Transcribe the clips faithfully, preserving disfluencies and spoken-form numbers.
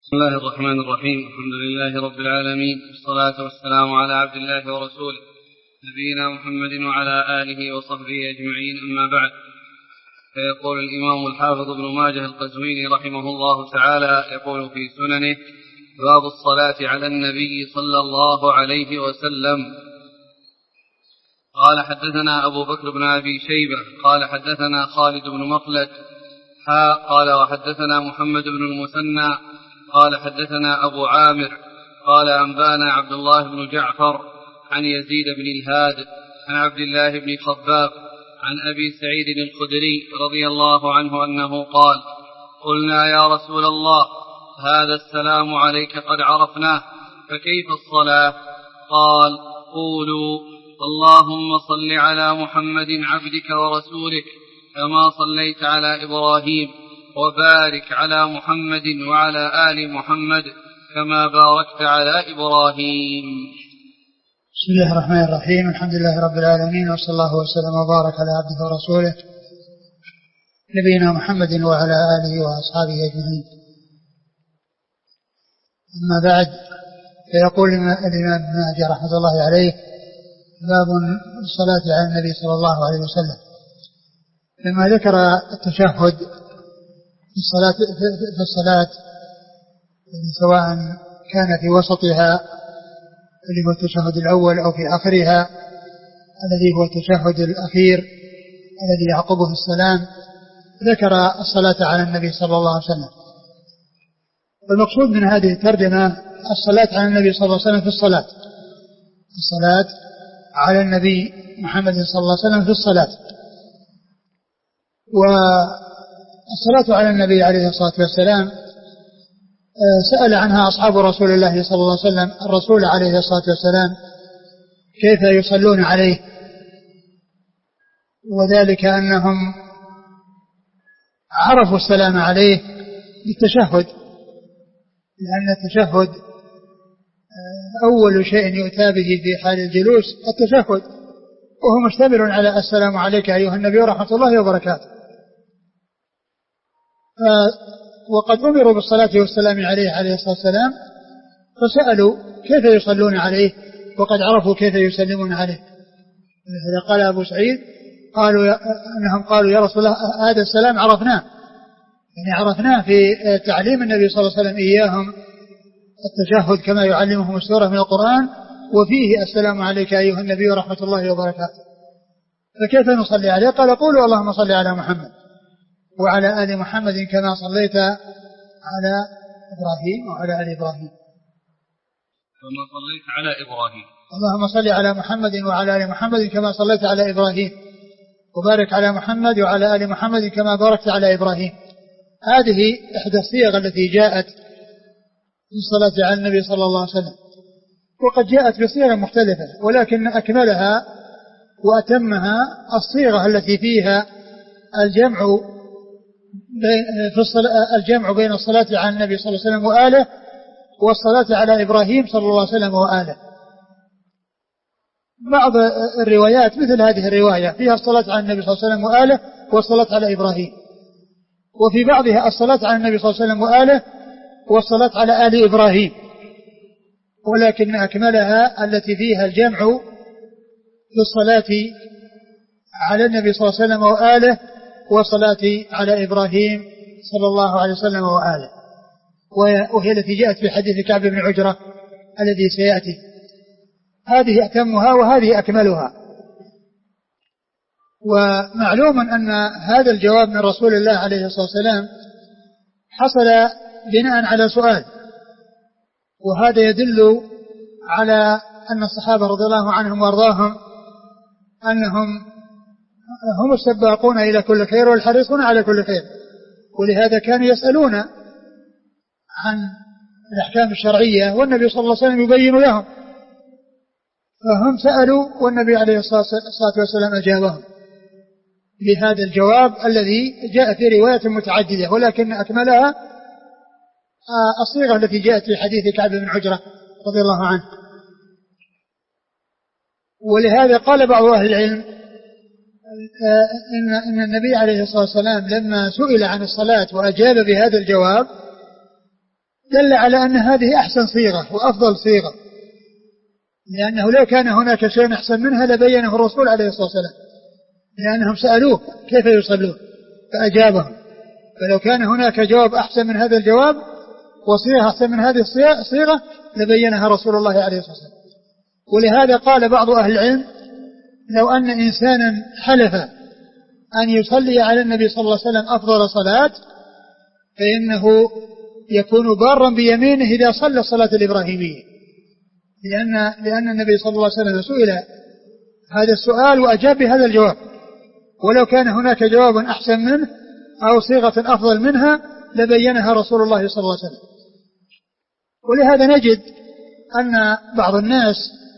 بسم الله الرحمن الرحيم. الحمد لله رب العالمين، والصلاة والسلام على عبد الله ورسوله نبينا محمد وعلى آله وصحبه أجمعين، أما بعد. فيقول الإمام الحافظ ابن ماجه القزويني رحمه الله تعالى، يقول في سننه: باب الصلاة على النبي صلى الله عليه وسلم. قال: حدثنا أبو بكر بن أبي شيبة قال حدثنا خالد بن مخلد حا قال وحدثنا محمد بن المثنى قال حدثنا أبو عامر قال أنبانا عبد الله بن جعفر عن يزيد بن الهاد عن عبد الله بن خباب عن أبي سعيد الخدري رضي الله عنه أنه قال: قلنا يا رسول الله، هذا السلام عليك قد عرفناه، فكيف الصلاة؟ قال: قولوا: اللهم صل على محمد عبدك ورسولك كما صليت على إبراهيم، وبارك على محمد وعلى آل محمد كما باركت على إبراهيم. بسم الله الرحمن الرحيم. الحمد لله رب العالمين، وصلى الله وسلم وبارك على عبده ورسوله نبينا محمد وعلى آله وأصحابه أجمعين. أما بعد، فيقول الإمام ابن ماجه رحمة الله عليه: باب الصلاة على النبي صلى الله عليه وسلم. لما ذكر التشهد في الصلاة, في الصلاة سواء كان في وسطها الذي هو التشهد الأول أو في آخرها الذي هو التشهد الأخير الذي يعقبه السلام، ذكر الصلاة على النبي صلى الله عليه وسلم. والمقصود من هذه الترجمة الصلاة على النبي صلى الله عليه وسلم في الصلاة، الصلاة على النبي محمد صلى الله عليه وسلم في الصلاة. والصلاة على النبي عليه الصلاة والسلام سأل عنها أصحاب رسول الله صلى الله عليه وسلم الرسول عليه الصلاة والسلام كيف يصلون عليه، وذلك أنهم عرفوا السلام عليه بالتشهد، لأن التشهد أول شيء يؤتى به في حال الجلوس التشهد، وهو مشتمل على السلام عليك أيها النبي ورحمة الله وبركاته. وقد أمروا بالصلاة والسلام عليه عليه الصلاة والسلام، فسألوا كيف يصلون عليه وقد عرفوا كيف يسلمون عليه. إذا قال أبو سعيد قالوا أنهم قالوا: يا رسول الله، هذا السلام عرفناه، يعني عرفناه في تعليم النبي صلى الله عليه وسلم إياهم التشهد كما يعلمهم السورة من القرآن، وفيه السلام عليك أيها النبي ورحمة الله وبركاته، فكيف نصلي عليه؟ قال: قولوا: اللهم صل على محمد وعلى آل محمد كما صليت على إبراهيم وعلى آل إبراهيم كما صليت على إبراهيم. اللهم صل على محمد وعلى آل محمد كما صليت على إبراهيم، وبارك على محمد وعلى آل محمد كما باركت على إبراهيم. هذه إحدى الصيغ التي جاءت في الصلاة على النبي صلى الله عليه وسلم، وقد جاءت بصيغ مختلفة، ولكن أكملها وأتمها الصيغة التي فيها الجمع في الصلاة الجمع بين الصلاة على النبي صلى الله عليه وسلم وآله والصلاة على إبراهيم صلى الله عليه وسلم وآله. بعض الروايات مثل هذه الرواية فيها الصلاة على النبي صلى الله عليه وسلم وآله والصلاة على إبراهيم، وفي بعضها الصلاة على النبي صلى الله عليه وسلم وآله والصلاة على آل إبراهيم، ولكن أكملها التي فيها الجمع في الصلاة على النبي صلى الله عليه وسلم وآله والصلاة على إبراهيم صلى الله عليه وسلم وآله، وهي التي جاءت في حديث كعب بن عجرة الذي سيأتي. هذه أتمها وهذه أكملها. ومعلوم أن هذا الجواب من رسول الله عليه الصلاة والسلام حصل بناء على سؤال، وهذا يدل على أن الصحابة رضي الله عنهم وارضاهم أنهم هم السباقون إلى كل خير والحريصون على كل خير، ولهذا كانوا يسألون عن الأحكام الشرعية والنبي صلى الله عليه وسلم يبين لهم، فهم سألوا والنبي عليه الصلاة والسلام أجابهم بهذا الجواب الذي جاء في رواية متعددة، ولكن أكملها الصيغة التي جاءت في حديث كعب بن عجرة رضي الله عنه. ولهذا قال بعض أهل العلم إن, إن النبي عليه الصلاة والسلام لما سئل عن الصلاة وأجاب بهذا الجواب دل على أن هذه أحسن صيغة وأفضل صيغة، لأنه لو كان هناك شيء أحسن منها لبينه الرسول عليه الصلاة والسلام، لأنهم سألوه كيف يصلون فأجابهم، فلو كان هناك جواب أحسن من هذا الجواب وصيغة أحسن من هذه الصيغة لبينها رسول الله عليه الصلاة والسلام. ولهذا قال بعض أهل العلم لو أن إنسانا حلف أن يصلي على النبي صلى الله عليه وسلم أفضل صلاة فإنه يكون بارا بيمينه إذا صلى الصلاة الإبراهيمية، لأن, لأن النبي صلى الله عليه وسلم سئل هذا السؤال وأجاب بهذا الجواب، ولو كان هناك جواب أحسن منه أو صيغة أفضل منها لبينها رسول الله صلى الله عليه وسلم. ولهذا نجد أن بعض الناس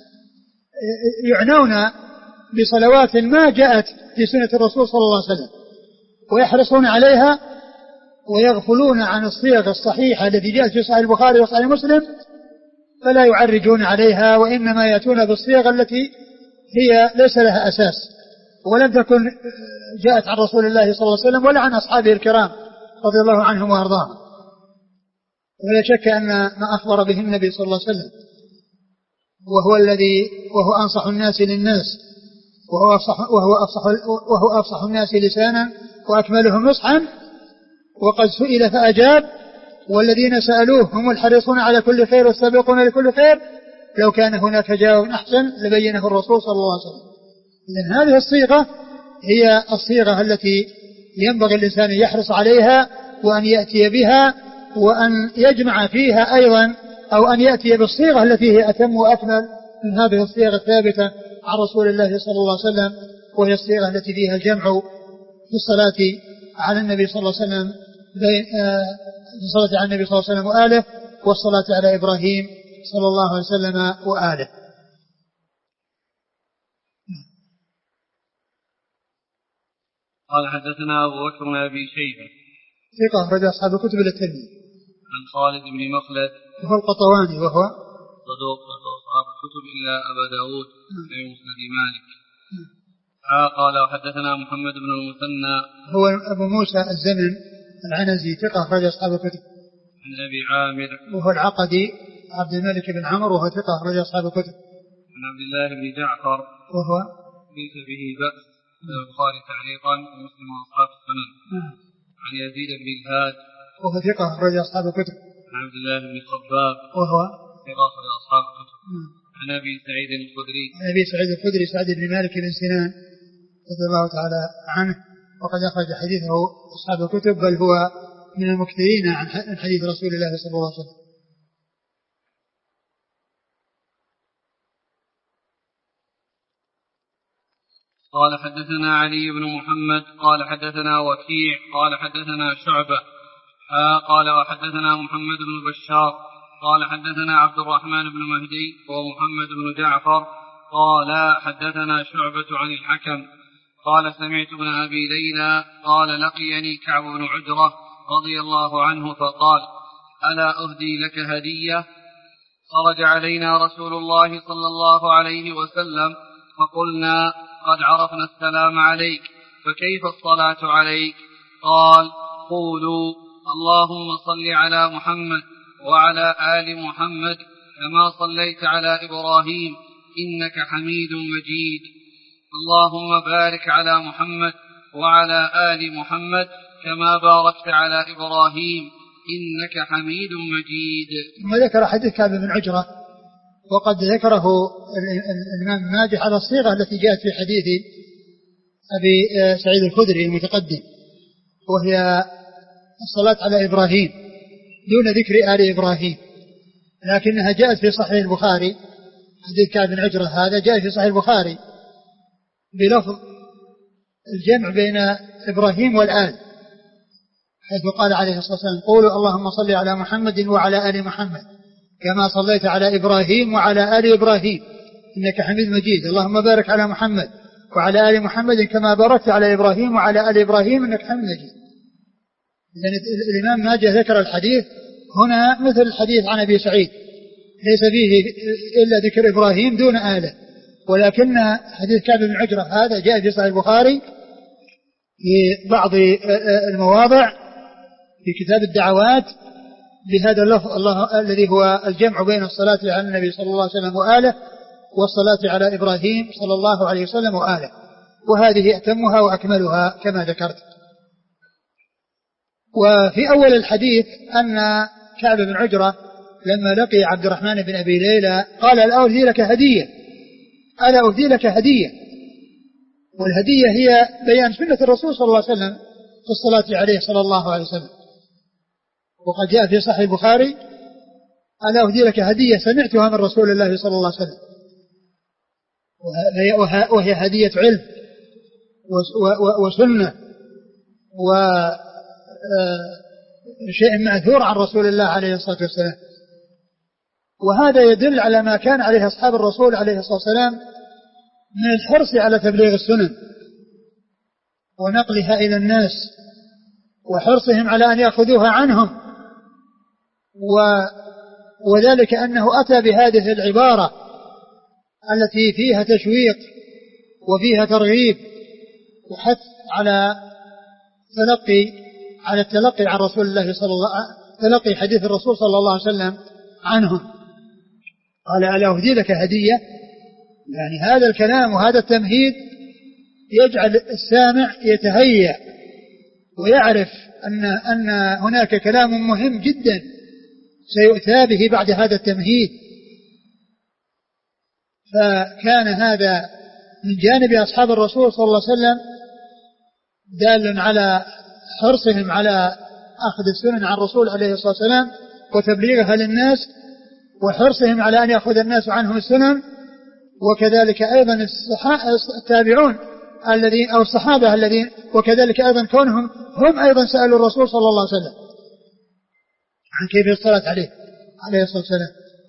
يعنون بصلوات ما جاءت في سنة الرسول صلى الله عليه وسلم ويحرصون عليها ويغفلون عن الصيغ الصحيحة التي جاءت في صحيح البخاري وصحيح مسلم، فلا يعرجون عليها وإنما يأتون بالصيغ التي هي ليس لها أساس ولم تكن جاءت عن رسول الله صلى الله عليه وسلم ولا عن أصحابه الكرام رضي الله عنهم وأرضاهم. ولا شك أن ما أخبر به النبي صلى الله عليه وسلم وهو الذي وهو أنصح الناس للناس وهو أفصح, وهو أفصح, وهو أفصح الناس لسانا وأكملهم نصحا، وقد سئل فأجاب، والذين سألوه هم الحريصون على كل خير والسابقون لكل خير، لو كان هناك جواب أحسن لبينه الرسول صلى الله عليه وسلم. إذن هذه الصيغة هي الصيغة التي ينبغي الإنسان يحرص عليها وأن يأتي بها وأن يجمع فيها أيضا أو أن يأتي بالصيغة التي هي أتم وأكمل من هذه الصيغة الثابتة عن رسول الله صلى الله عليه وسلم، وهي الصيغة التي فيها الجمع في الصلاة على النبي صلى الله عليه وسلم بين الصلاة على النبي صلى الله عليه وسلم وآله والصلاة على إبراهيم صلى الله عليه وسلم وآله. قال حدثنا أبو بكر بن أبي شيبة ثقة أخرج أصحاب الكتب الترمذي. عن خالد بن مخلد وهو القطواني وهو صدوق أصحاب الكتب إلا أبا داود في مسند مالك. قال وحدثنا محمد بن المثنى هو أبو موسى الزمن العنزي ثقة أخرج أصحاب الكتب. عن أبي عامر وهو العقدي عبد الملك بن عمرو وهو ثقة أخرج أصحاب الكتب. عن عبد الله بن جعفر وهو ليس به بأس البخاري تعليقا ومسلم واصحاب السنن. عن يزيد بن الهاد وهو ثقة أخرج أصحاب الكتب. عن عبد الله بن خباب وهو ثقة أخرج أصحاب الكتب. عن أبي سعيد الخدري عن أبي سعيد الخدري سعد بن مالك بن سنان رضي الله تعالى عنه، وقد أخرج حديثه أصحاب الكتب، بل هو من المكثرين عن حديث رسول الله صلى الله عليه وسلم. قال حدثنا علي بن محمد قال حدثنا وكيع قال حدثنا شعبة قال وحدثنا محمد بن بشار قال حدثنا عبد الرحمن بن مهدي ومحمد بن جعفر قال حدثنا شعبة عن الحكم قال سمعت ابن أبي ليلى قال لقيني كعب بن عجرة رضي الله عنه فقال ألا أهدي لك هدية؟ خرج علينا رسول الله صلى الله عليه وسلم فقلنا قد عرفنا السلام عليك فكيف الصلاة عليك؟ قال قولوا اللهم صل على محمد وعلى آل محمد كما صليت على إبراهيم إنك حميد مجيد، اللهم بارك على محمد وعلى آل محمد كما باركت على إبراهيم إنك حميد مجيد. ثم ذكر حديث كعب بن عجرة، وقد ذكره الإمام ماجه على الصيغة التي جاءت في حديث أبي سعيد الخدري المتقدم، وهي الصلاة على إبراهيم دون ذكر آل إبراهيم، لكنها جاءت في صحيح البخاري. حديث كعب بن عجرة هذا جاء في صحيح البخاري بلفظ الجمع بين إبراهيم والآل، حيث قال عليه الصلاة والسلام قولوا اللهم صل على محمد وعلى آل محمد كما صليت على إبراهيم وعلى آل إبراهيم إنك حميد مجيد، اللهم بارك على محمد وعلى آل محمد كما باركت على إبراهيم وعلى آل إبراهيم إنك حميد مجيد. إذن الإمام ماجه ذكر الحديث هنا مثل الحديث عن أبي سعيد، ليس فيه إلا ذكر إبراهيم دون آله، ولكن حديث كعب بن عجرة هذا جاء في صحيح البخاري في بعض المواضع في كتاب الدعوات بهذا اللفظ الله الذي هو الجمع بين الصلاة على النبي صلى الله عليه وسلم وآله والصلاة على إبراهيم صلى الله عليه وسلم وآله، وهذه أتمها وأكملها كما ذكرت. وفي أول الحديث أن كعب بن عجرة لما لقي عبد الرحمن بن أبي ليلى قال ألا أهدي لك هدية، ألا أهدي لك هدية، والهدية هي بيان سنة الرسول صلى الله عليه وسلم في الصلاة عليه صلى الله عليه وسلم. وقد جاء في صحيح البخاري ألا أهدي لك هدية سمعتها من رسول الله صلى الله عليه وسلم، وهي هدية علم وسنة وشيء مأثور عن رسول الله عليه الصلاة والسلام. وهذا يدل على ما كان عليه أصحاب الرسول عليه الصلاة والسلام من الحرص على تبليغ السنن ونقلها إلى الناس، وحرصهم على أن يأخذوها عنهم، وذلك أنه أتى بهذه العبارة التي فيها تشويق وفيها ترغيب وحث على تلقي على التلقي عن رسول الله صلى الله عليه وسلم، تلقي حديث الرسول صلى الله عليه وسلم عنهم. قال ألا أهدي لك هدية، يعني هذا الكلام وهذا التمهيد يجعل السامع يتهيأ ويعرف أن أن هناك كلام مهم جدا سيؤتى به بعد هذا التمهيد. فكان هذا من جانب أصحاب الرسول صلى الله عليه وسلم دال على حرصهم على أخذ السنن عن الرسول عليه الصلاة والسلام وتبليغها للناس، وحرصهم على أن يأخذ الناس عنهم السنن، وكذلك أيضا التابعون الذين أو الصحابة الذين، وكذلك أيضا كونهم هم أيضا سألوا الرسول صلى الله عليه وسلم عن كيف الصلاة عليه عليه الصلاة والسلام.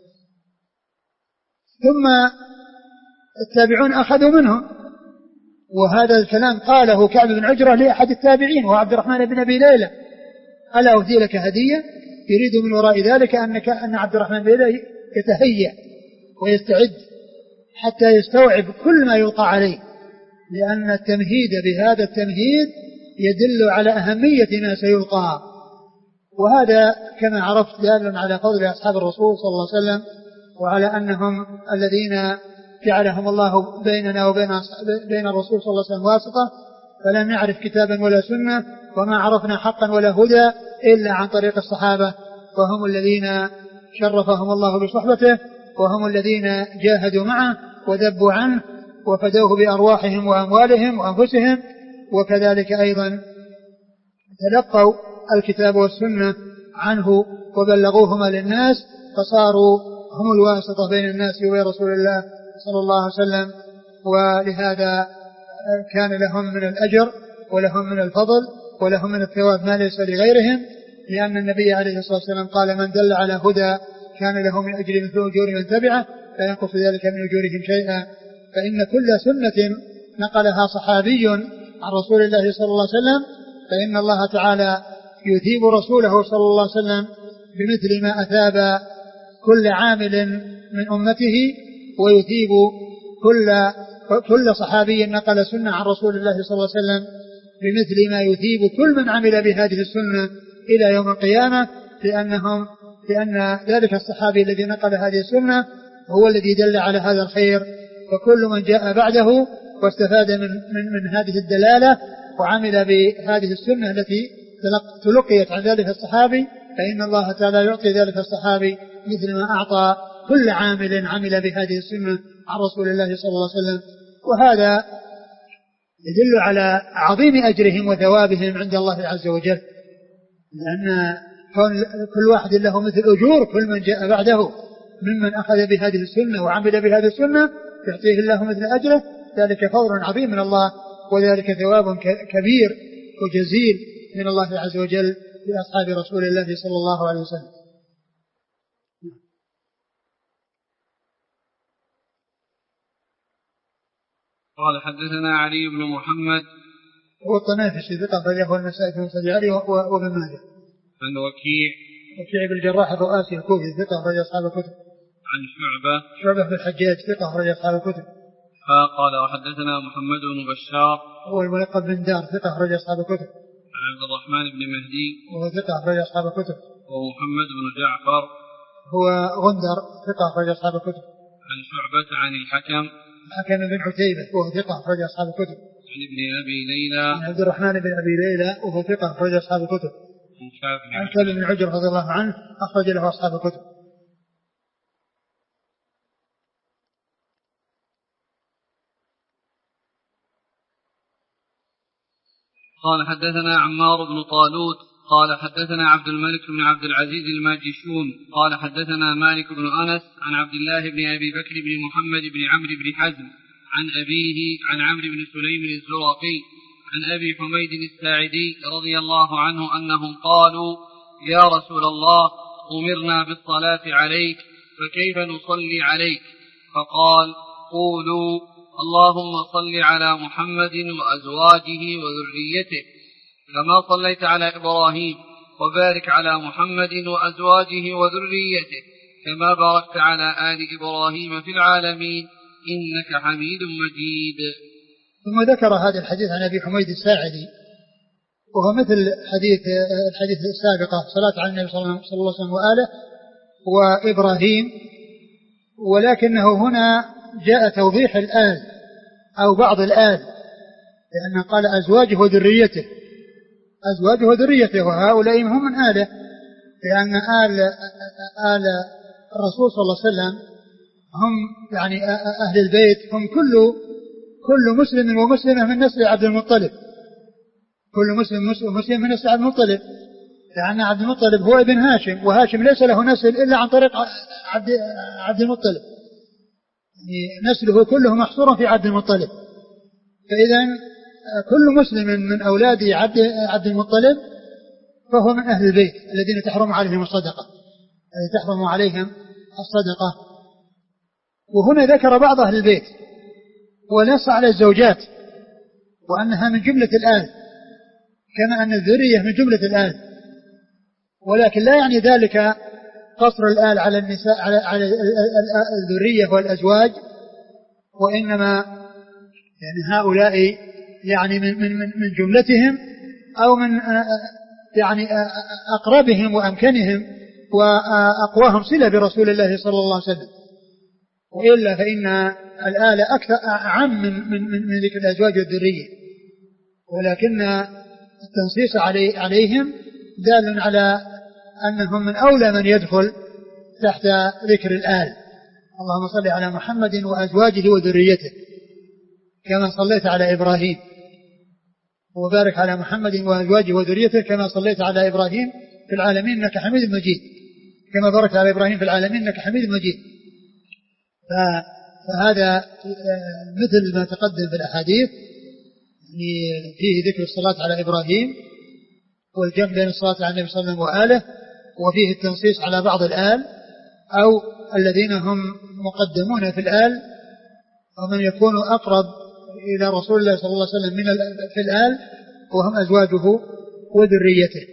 ثم التابعون أخذوا منهم، وهذا الكلام قاله كعب بن عجرة لأحد التابعين وعبد الرحمن بن أبي ليلى ألا أهدي لك هدية، يريد من وراء ذلك أنك أن عبد الرحمن بن أبي ليلى يتهيأ ويستعد حتى يستوعب كل ما يلقى عليه، لأن التمهيد بهذا التمهيد يدل على أهمية ما سيلقى. وهذا كما عرفت دال على فضل أصحاب الرسول صلى الله عليه وسلم، وعلى أنهم الذين جعلهم الله بيننا وبين بين الرسول صلى الله عليه وسلم واسطة، فلم نعرف كتابا ولا سنة وما عرفنا حقا ولا هدى إلا عن طريق الصحابة، وهم الذين شرفهم الله بصحبته، وهم الذين جاهدوا معه وذبوا عنه وفدوه بأرواحهم وأموالهم وأنفسهم، وكذلك أيضا تلقوا الكتاب والسنة عنه وبلغوهما للناس، فصاروا هم الواسطة بين الناس وبين رسول الله صلى الله عليه وسلم. ولهذا كان لهم من الأجر ولهم من الفضل ولهم من الثواب ما ليس لغيرهم، لأن النبي عليه الصلاة والسلام قال من دل على هدى كان له من أجر مثل أجور من تبعه لا ينقص ذلك من أجورهم شيئا. فإن كل سنة نقلها صحابي عن رسول الله صلى الله عليه وسلم فإن الله تعالى يثيب رسوله صلى الله عليه وسلم بمثل ما أثاب كل عامل من أمته، ويثيب كل كل صحابي نقل سنة عن رسول الله صلى الله عليه وسلم بمثل ما يثيب كل من عمل بهذه السنة إلى يوم القيامة، لأنهم لأن ذلك الصحابي الذي نقل هذه السنة هو الذي دل على هذا الخير. وكل من جاء بعده واستفاد من, من, من هذه الدلالة وعمل بهذه السنة التي تلقيت عن ذلك الصحابي فإن الله تعالى يعطي ذلك الصحابي مثل ما أعطى كل عامل عمل بهذه السنة عن رسول الله صلى الله عليه وسلم. وهذا يدل على عظيم أجرهم وثوابهم عند الله عز وجل، لأن كل واحد له مثل أجور كل من جاء بعده ممن أخذ بهذه السنة وعمل بهذه السنة يعطيه الله مثل أجره، ذلك فضل عظيم من الله وذلك ثواب كبير وجزيل من الله عز وجل لأصحاب رسول الله صلى الله عليه وسلم. قال حدثنا علي بن محمد هو الطنافسي ثقة أخرجه النسائي في مسند علي وابن ماجه. عن وكيع وكيع بن الجراح الرؤاسي الكوفي ثقة أخرج أصحاب الكتب. عن شعبة شعبة بن الحجاج ثقة أخرج أصحاب الكتب. قال وحدثنا محمد بن بشار هو الملقب بن دار ثقة أخرج أصحاب الكتب. عن عبد الرحمن بن مهدي وهو ثقة أخرج أصحاب الكتب. ومحمد بن جعفر هو غندر ثقة أخرج أصحاب الكتب. عن شعبة عن الحكم الحكم بن عتيبة وهو ثقة أخرج أصحاب الكتب. عن ابن أبي ليلى عن عبد الرحمن بن أبي ليلى وهو ثقة أخرج أصحاب الكتب. عن كعب بن عجر رضي الله عنه أخرج له أصحاب الكتب. قال حدثنا عمار بن طالوت قال حدثنا عبد الملك بن عبد العزيز الماجشون قال حدثنا مالك بن أنس عن عبد الله بن أبي بكر بن محمد بن عمرو بن حزم عن أبيه عن عمرو بن سليم الزرقي عن أبي حميد الساعدي رضي الله عنه أنهم قالوا يا رسول الله أمرنا بالصلاة عليك فكيف نصلي عليك؟ فقال قولوا اللهم صل على محمد وأزواجه وذريته كما صليت على إبراهيم وبارك على محمد وأزواجه وذريته كما باركت على آل إبراهيم في العالمين إنك حميد مجيد. ثم ذكر هذا الحديث عن أبي حميد الساعدي وهو مثل حديث الحديث السابقة صلاة على النبي صلى الله عليه وسلم وآله وإبراهيم، ولكنه هنا جاء توضيح الآل أو بعض الآل، لأنه قال أزواجه وذريته أزواجه وذريته وهؤلاء هم من آله، لأن آل, آل الرسول صلى الله عليه وسلم هم يعني أهل البيت هم كل كل مسلم ومسلمة من نسل عبد المطلب، كل مسلم ومسلم من نسل عبد المطلب، لأن عبد المطلب هو ابن هاشم، وهاشم ليس له نسل إلا عن طريق عبد, عبد المطلب، يعني نسله كله محصورا في عبد المطلب. فإذا كل مسلم من أولاد عبد, عبد المطلب فهو من أهل البيت الذين تحرم عليهم الصدقة الذين تحرم عليهم الصدقة. وهنا ذكر بعض أهل البيت ونص على الزوجات وأنها من جملة الآل كما أن الذرية من جملة الآل، ولكن لا يعني ذلك قصر الآل على النساء على, على الذرية والأزواج، وإنما يعني هؤلاء يعني من, من, من جملتهم أو من يعني أقربهم وأمكنهم وأقواهم صلة برسول الله صلى الله عليه وسلم، وإلا فإن الآل أكثر أعم من, من, من ذكر الأزواج والذرية، ولكن التنصيص علي عليهم دال على أنهم من أولى من يدخل تحت ذكر الآل. اللهم صل على محمد وأزواجه وذريته كما صليت على إبراهيم وبارك على محمد وأزواجه وذريته كما صليت على إبراهيم في العالمين إنك حميد مجيد كما باركت على إبراهيم في العالمين إنك حميد مجيد. فهذا مثل ما تقدم في الأحاديث، يعني فيه ذكر الصلاة على إبراهيم والجمع بين الصلاة على النبي صلى الله عليه وسلم وآله، وفيه التنصيص على بعض الآل أو الذين هم مقدمون في الآل ومن يكون أقرب إلى رسول الله صلى الله عليه وسلم من في الآل وهم أزواجه وذريته.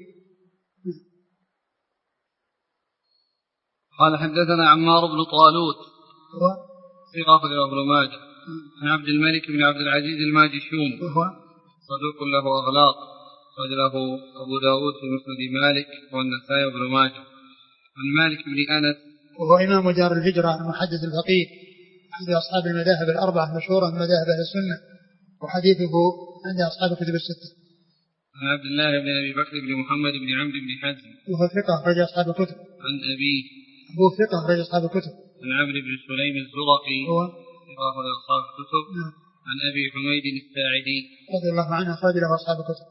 قال حدثنا عمار بن طالوت ثقة أخرج له ابن ماجه عن عبد الملك بن عبد العزيز الماجشون صدوق له أغلاط أخرج له أبو داود في مسند مالك والنسائي وابن ماجه. عن مالك بن أنس وهو إمام دار الهجرة المحدث الفقيه عند أصحاب المذاهب الأربعة مشهورة من مذاهب أهل السنة، وحديثه عند أصحاب الكتب الستة. عن عبد الله بن أبي بكر بن محمد بن عمرو بن حزم وهو ثقة أخرج أصحاب الكتب. عن أبيه أبو ثقة أخرج أصحاب الكتب. عن عمرو بن سليم الزرقي هو ثقة أخرج أصحاب الكتب. عن أبي حميد الساعدي رضي الله عنه أخرج له أصحاب الكتب.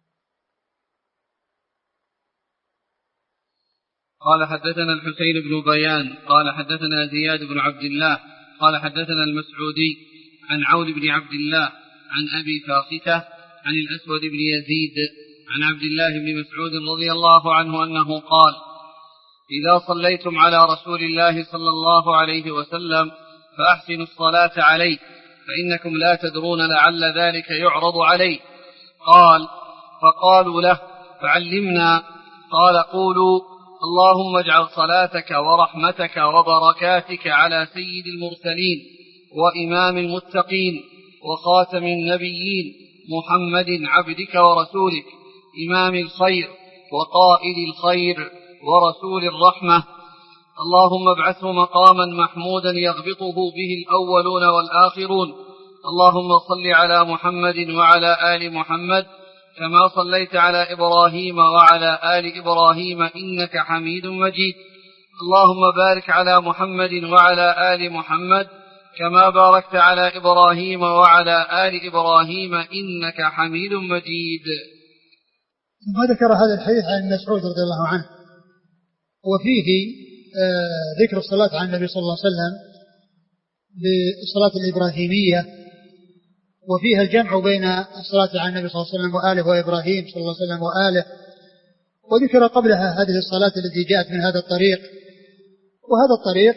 قال حدثنا الحسين بن بيان قال حدثنا زياد بن عبد الله قال حدثنا المسعودي عن عون بن عبد الله عن أبي فاختة عن الأسود بن يزيد عن عبد الله بن مسعود رضي الله عنه أنه قال إذا صليتم على رسول الله صلى الله عليه وسلم فأحسنوا الصلاة عليه فإنكم لا تدرون لعل ذلك يعرض عليه. قال فقالوا له فعلمنا. قال قولوا اللهم اجعل صلاتك ورحمتك وبركاتك على سيد المرسلين وإمام المتقين وخاتم النبيين محمد عبدك ورسولك إمام الخير وقائد الخير ورسول الرحمة. اللهم ابعثه مقاما محمودا يغبطه به الأولون والآخرون. اللهم صل على محمد وعلى آل محمد كما صليت على إبراهيم وعلى آل إبراهيم إنك حميد مجيد. اللهم بارك على محمد وعلى آل محمد كما باركت على إبراهيم وعلى آل إبراهيم إنك حميد مجيد. ثم ذكر هذا الحديث عن مسعود رضي الله عنه، وفيه آه ذكر الصلاة على النبي صلى الله عليه وسلم بالصلاة الإبراهيمية، وفيها الجمع بين الصلاة على النبي صلى الله عليه وسلم وآله وإبراهيم صلى الله عليه وسلم وآله. وذكر قبلها هذه الصلاة التي جاءت من هذا الطريق، وهذا الطريق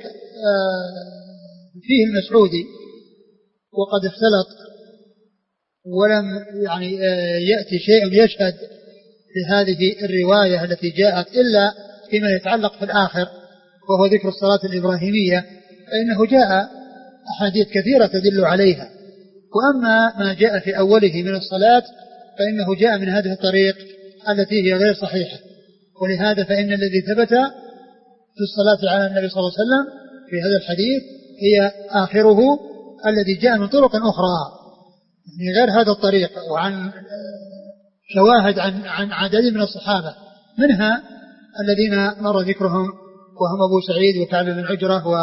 فيه المسعودي وقد اختلط ولم يعني يأتي شيء يشهد لهذه الرواية التي جاءت إلا فيما يتعلق في الآخر وهو ذكر الصلاة الإبراهيمية، فإنه جاء أحاديث كثيرة تدل عليها. وأما ما جاء في أوله من الصلاة فإنه جاء من هذه الطريق التي هي غير صحيحة، ولهذا فإن الذي ثبت في الصلاة على النبي صلى الله عليه وسلم في هذا الحديث هي آخره الذي جاء من طرق أخرى يعني غير هذا الطريق، وعن شواهد عن عن عدد من الصحابة، منها الذين مر ذكرهم وهم أبو سعيد وكعب بن عجرة و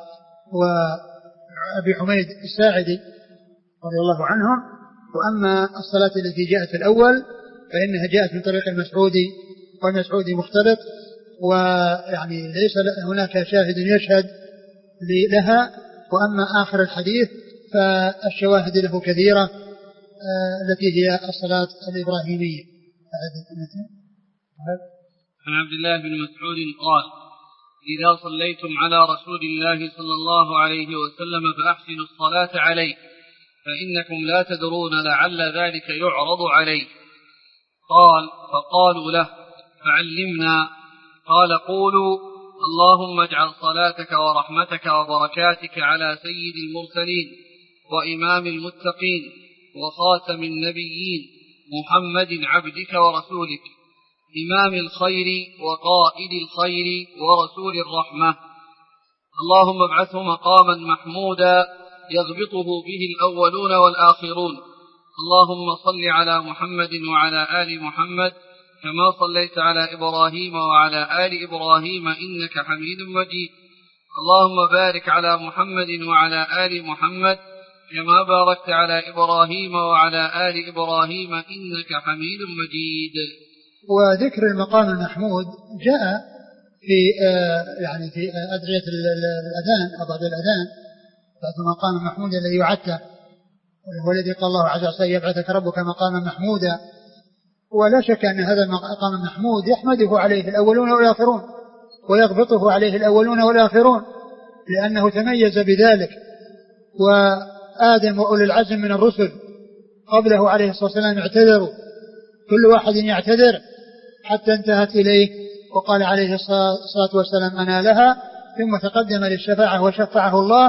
وأبي حميد الساعدي رضي الله عنهم. وأما الصلاة التي جاءت في الأول فإنها جاءت من طريق المسعودي، والمسعودي مختلط، ويعني ليس هناك شاهد يشهد لها. وأما آخر الحديث فالشواهد له كثيرة التي هي الصلاة الإبراهيمية. عن عبد الله بن مسعود قال: إذا صليتم على رسول الله صلى الله عليه وسلم فأحسنوا الصلاة عليه فإنكم لا تدرون لعل ذلك يعرض عليه. قال: فقالوا له: فعلمنا. قال: قولوا: اللهم اجعل صلاتك ورحمتك وبركاتك على سيد المرسلين وإمام المتقين وخاتم النبيين محمد عبدك ورسولك إمام الخير وقائد الخير ورسول الرحمة. اللهم ابعثه مقاما محمودا يغبطه به الأولون والآخرون. اللهم صل على محمد وعلى آل محمد كما صليت على إبراهيم وعلى آل إبراهيم إنك حميد مجيد. اللهم بارك على محمد وعلى آل محمد كما باركت على إبراهيم وعلى آل إبراهيم إنك حميد مجيد. وذكر المقام المحمود جاء في آه يعني في أدعية الأذان أو بعد الأذان، بعد المقام المحمود الذي يعتى، وهو الذي قال الله عز وجل: يبعثك ربك مقاما محمودا. ولا شك أن هذا المقام المحمود يحمده عليه الأولون والآخرون، ويغبطه عليه الأولون والآخرون، لأنه تميز بذلك. وآدم وأولي العزم من الرسل قبله عليه الصلاة والسلام اعتذروا، كل واحد يعتذر حتى انتهت إليه، وقال عليه الصلاة والسلام: أنا لها، ثم تقدم للشفاعة وشفعه الله،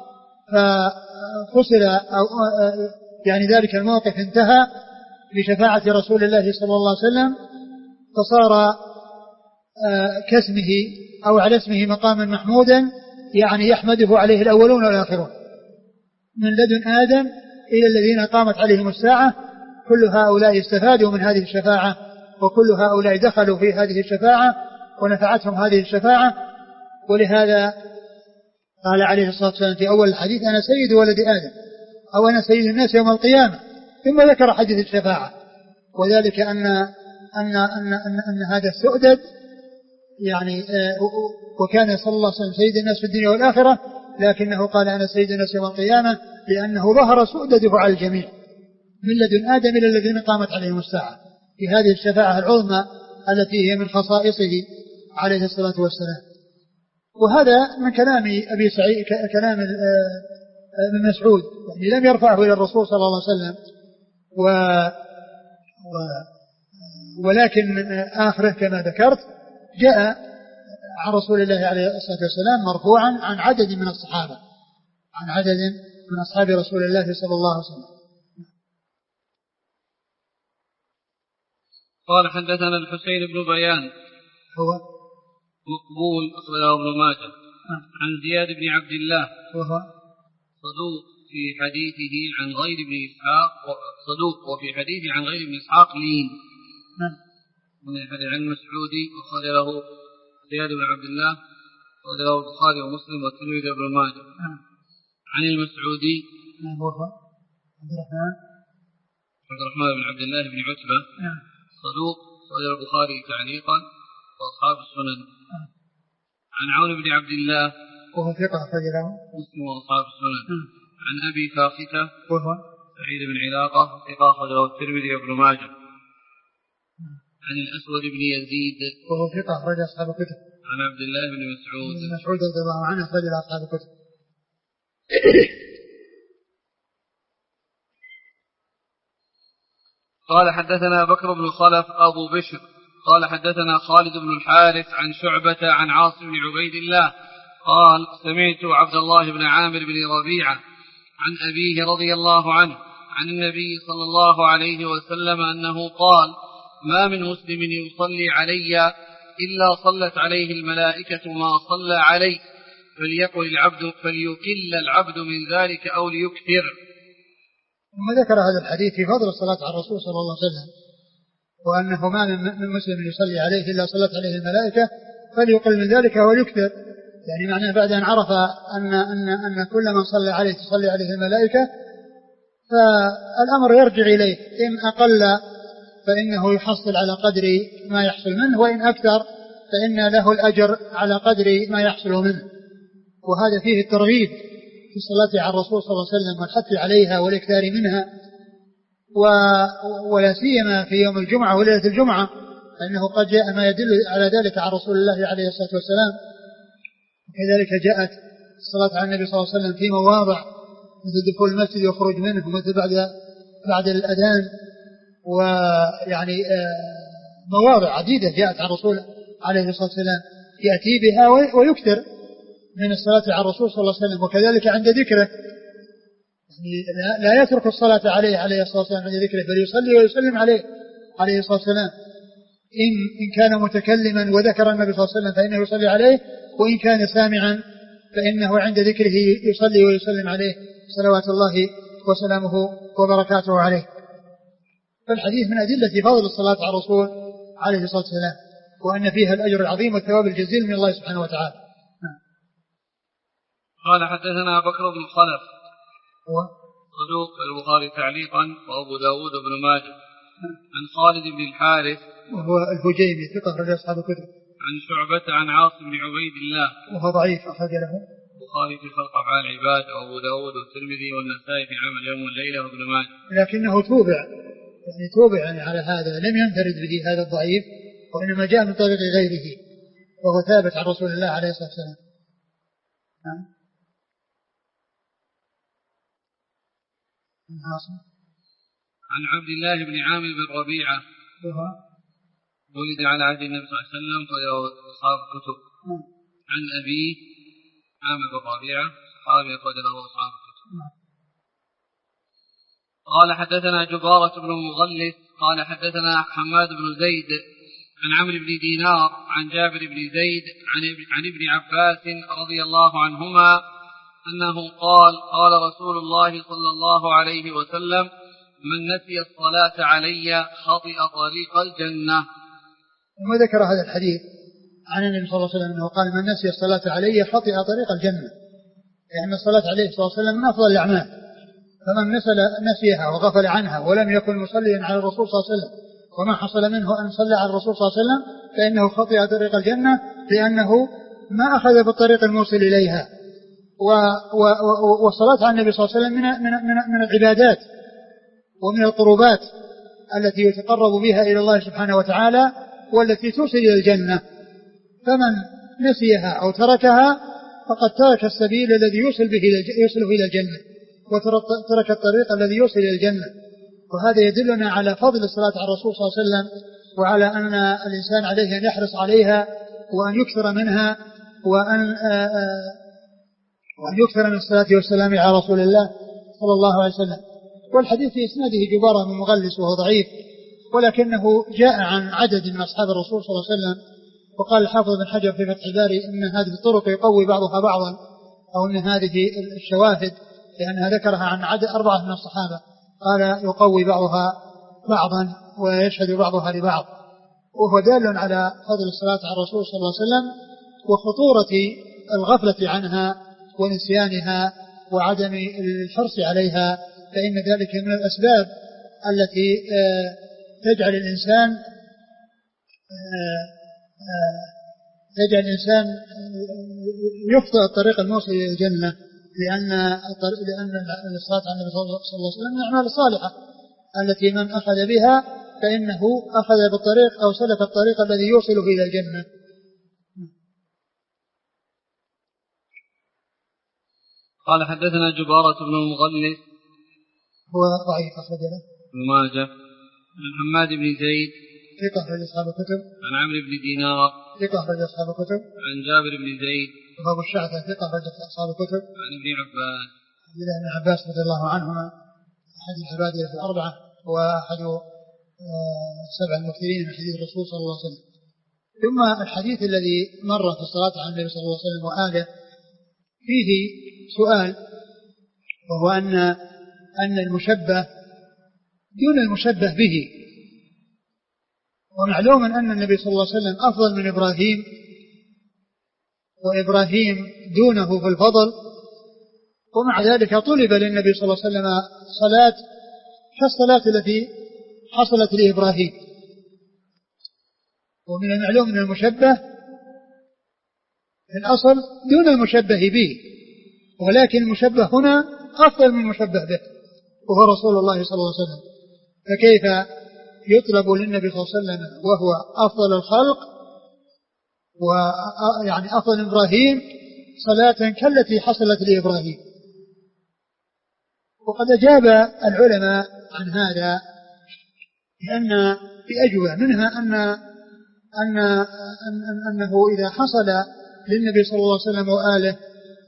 ففصل أو يعني ذلك الموقف انتهى بشفاعة رسول الله صلى الله عليه وسلم، فصار كاسمه أو على اسمه مقاما محمودا، يعني يحمده عليه الأولون والآخرون من لدن آدم إلى الذين قامت عليهم الساعة. كل هؤلاء استفادوا من هذه الشفاعة، وكل هؤلاء دخلوا في هذه الشفاعة ونفعتهم هذه الشفاعة. ولهذا قال عليه الصلاة والسلام في أول الحديث: أنا سيد ولد آدم، أو أنا سيد الناس يوم القيامة. ثم ذكر حديث الشفاعة، وذلك أن أن أن أن, أن هذا السؤدد يعني وكان صلى الله عليه وسلم سيد الناس في الدنيا والآخرة، لكنه قال: أنا سيد الناس يوم القيامة، لأنه ظهر سؤدده على الجميع من لدن آدم إلى الذين قامت عليهم الساعة في هذه الشفاعة العظمى التي هي من خصائصه عليه الصلاة والسلام. وهذا من كلام أبي سعيد، كلام ابن مسعود، يعني لم يرفعه إلى الرسول صلى الله عليه وسلم، و و ولكن آخره كما ذكرت جاء عن رسول الله عليه الصلاة والسلام مرفوعا عن عدد من الصحابة، عن عدد من أصحاب رسول الله صلى الله عليه وسلم. قال حدثنا الحسين بن بيان هو مقبول أخرجه ابن ماجه عن زياد بن عبد الله وهو صدوق في حديثه عن غير ابن إسحاق صدوق وفي حديثه عن غير ابن إسحاق لين من الحديث عن المسعودي وأخرج له زياد بن عبد الله وأخرج له البخاري ومسلم والترمذي وابن ماجه عن المسعودي وهو عبد الرحمن عبد الرحمن بن عبد الله بن عتبة صدوق أخرج البخاري تعليقا وأصحاب السنن عن عون بن عبد الله وهو ثقة أخرج له مسلم وأصحاب السنن عن أبي فاختة وهو سعيد بن علاقة ثقة أخرج له الترمذي وابن ماجه عن الأسود بن يزيد وهو ثقة أخرج أصحاب الكتب عن عبد الله بن مسعود مسعود رضي الله عنه أخرج أصحاب الكتب. قال حدثنا بكر بن خلف أبو بشر قال حدثنا خالد بن الحارث عن شعبة عن عاصم بن عبيد الله قال سمعت عبد الله بن عامر بن ربيعة عن أبيه رضي الله عنه عن النبي صلى الله عليه وسلم أنه قال ما من مسلم يصلي علي إلا صلت عليه الملائكة ما صلى عليه فليقل العبد فليقل العبد من ذلك أو ليكثر. ثم ذكر هذا الحديث في فضل الصلاة على الرسول صلى الله عليه وسلم وأنه ما من مسلم يصلي عليه إلا صلت عليه الملائكة فليقل من ذلك وليكثر، يعني معناه بعد أن عرف أن, أن, أن كل من صلى عليه تصلي عليه الملائكة فالأمر يرجع إليه، إن أقل فإنه يحصل على قدر ما يحصل منه، وإن أكثر فإن له الأجر على قدر ما يحصل منه. وهذا فيه الترغيب في الصلاة على الرسول صلى الله عليه وسلم والحث عليها والإكثار منها، ولا سيما في يوم الجمعة وليلة الجمعة، فإنه قد جاء ما يدل على ذلك عن رسول الله عليه الصلاة والسلام. وكذلك جاءت الصلاة على النبي صلى الله عليه وسلم في مواضع مثل دخول المسجد وخروج منه، ومثل بعد بعد الأذان، ويعني مواضع عديدة جاءت عن الرسول عليه الصلاة والسلام يأتي بها ويكثر من الصلاة على الرسول صلى الله عليه وسلم. وكذلك عند ذكره، يعني لا يترك الصلاة عليه عليه الصلاة والسلام عند ذكره، بل يصلي ويسلم عليه عليه الصلاة والسلام. إن, إن كان متكلما وذكر النبي صلى الله عليه وسلم فإنه يصلي عليه، وإن كان سامعا فإنه عند ذكره يصلي ويسلم عليه صلوات الله وسلامه وبركاته عليه. فالحديث من أدلة فضل الصلاة على الرسول عليه الصلاة والسلام، وأن فيها الأجر العظيم والثواب الجزيل من الله سبحانه وتعالى. قال حدثنا بكر بن خلف هو صدوق البخاري تعليقا وأبو داود بن ماجه عن خالد بن الحارث وهو الهجيمي ثقة أخرج أصحاب الكتب عن شعبة عن عاصم بن عبيد الله وهو ضعيف أخرج له البخاري في خلق أفعال العباد وأبو داود والترمذي والنسائي في عمل يوم والليلة وابن ماجه، لكنه توبع يعني توبع يعني على هذا، لم ينفرد به هذا الضعيف، وإنما جاء من طريق غيره وهو ثابت عن رسول الله عليه الصلاة والسلام. عن عبد الله بن عامر بن ربيعة ولد على عهد النبي صلى الله عليه وسلم وله أصحاب الكتب. عن أبيه عامر بن ربيعة صحابي أخرج له أصحاب الكتب. قال حدثنا جبارة بن مغلث قال حدثنا حماد بن زيد عن عمرو بن دينار عن جابر بن زيد عن ابن عباس رضي الله عنهما أنه قال قال رسول الله صلى الله عليه وسلم من نسي الصلاة علي خطئ طريق الجنة. ثم ذكر هذا الحديث عن النبي صلى الله عليه وسلم أنه قال من نسي الصلاة علي خطئ طريق الجنة، لأن يعني الصلاة عليه صلى الله عليه وسلم من أفضل الأعمال، فمن نسيها وغفل عنها ولم يكن مصليا على الرسول صلى الله عليه وسلم وما حصل منه أن صلى على الرسول صلى الله عليه وسلم فإنه خطئ طريق الجنة، لأنه ما أخذ بالطريق الموصل إليها. والصلاة على النبي صلى الله عليه وسلم من, من, من, من العبادات ومن القربات التي يتقرب بها إلى الله سبحانه وتعالى والتي توصل إلى الجنة، فمن نسيها أو تركها فقد ترك السبيل الذي يوصل به يوصله إلى الجنة، وترك الطريق الذي يوصل إلى الجنة. وهذا يدلنا على فضل الصلاة على الرسول صلى الله عليه وسلم، وعلى أن الإنسان عليه أن يحرص عليها وأن يكثر منها، وأن وأن يكثر من الصلاة والسلام على رسول الله صلى الله عليه وسلم. والحديث في إسناده جبارة بن مغلس وهو ضعيف، ولكنه جاء عن عدد من أصحاب الرسول صلى الله عليه وسلم. وقال الحافظ بن حجر في فتح الباري إن هذه الطرق يقوي بعضها بعضا، أو أن هذه الشواهد لأنها ذكرها عن عدد أربعة من الصحابة، قال يقوي بعضها بعضا ويشهد بعضها لبعض، وهو دال على فضل الصلاة على الرسول صلى الله عليه وسلم وخطورة الغفلة عنها ونسيانها وعدم الحرص عليها، فإن ذلك من الأسباب التي تجعل الإنسان تجعل الإنسان يخطئ الطريق الموصل إلى الجنة، لأن لأن الصلاة على النبي صلى الله عليه وسلم من الأعمال الصالحة التي من أخذ بها فإنه أخذ بالطريق أو سلك الطريق الذي يوصله إلى الجنة. قال حدثنا جبارة بن المغلس هو ضعيف أخرج له ابن ماجه. عن حماد بن زيد ثقة أخرج أصحاب الكتب. عن عمرو بن دينار ثقة أخرج أصحاب الكتب. عن جابر بن زيد وأبو الشعثة ثقة أخرج أصحاب الكتب. عن ابن عباس عبد الله بن عباس رضي الله عنهما أحد العبادية في الأربعة وأحد سبع المكثرين من حديث الرسول صلى الله عليه وسلم. ثم الحديث الذي مر في الصلاة على النبي صلى الله عليه وسلم وآله فيه سؤال، وهو أن أن المشبه دون المشبه به، ومعلوم أن النبي صلى الله عليه وسلم أفضل من إبراهيم، وإبراهيم دونه في الفضل، ومع ذلك طلب للنبي صلى الله عليه وسلم صلاة كالصلاة التي حصلت لإبراهيم. ومن المعلوم أن المشبه في الأصل دون المشبه به، ولكن المشبه هنا أفضل من المشبه به وهو رسول الله صلى الله عليه وسلم، فكيف يطلب للنبي صلى الله عليه وسلم وهو أفضل الخلق ويعني أفضل إبراهيم صلاة كالتي حصلت لإبراهيم؟ وقد أجاب العلماء عن هذا لأن بأجوبة منها أن أن أن أنه إذا حصل للنبي صلى الله عليه وسلم وآله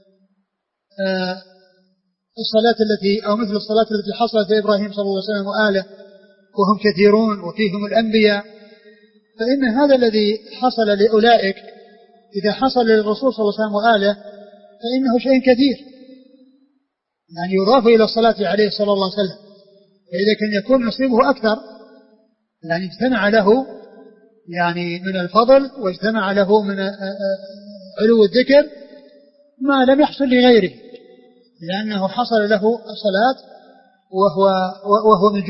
الصلاة التي أو مثل الصلاة التي حصلت لإبراهيم صلى الله عليه وسلم وآله وهم كثيرون وفيهم الأنبياء، فإن هذا الذي حصل لأولئك إذا حصل للرسول صلى الله عليه وسلم وآله فإنه شيء كثير، يعني يضاف إلى الصلاة عليه صلى الله عليه وسلم، فإذا كان يكون نصيبه أكثر يعني اجتمع له يعني من الفضل واجتمع له من علو الذكر ما لم يحصل لغيره، لأنه حصل له الصلاة وهو وهو من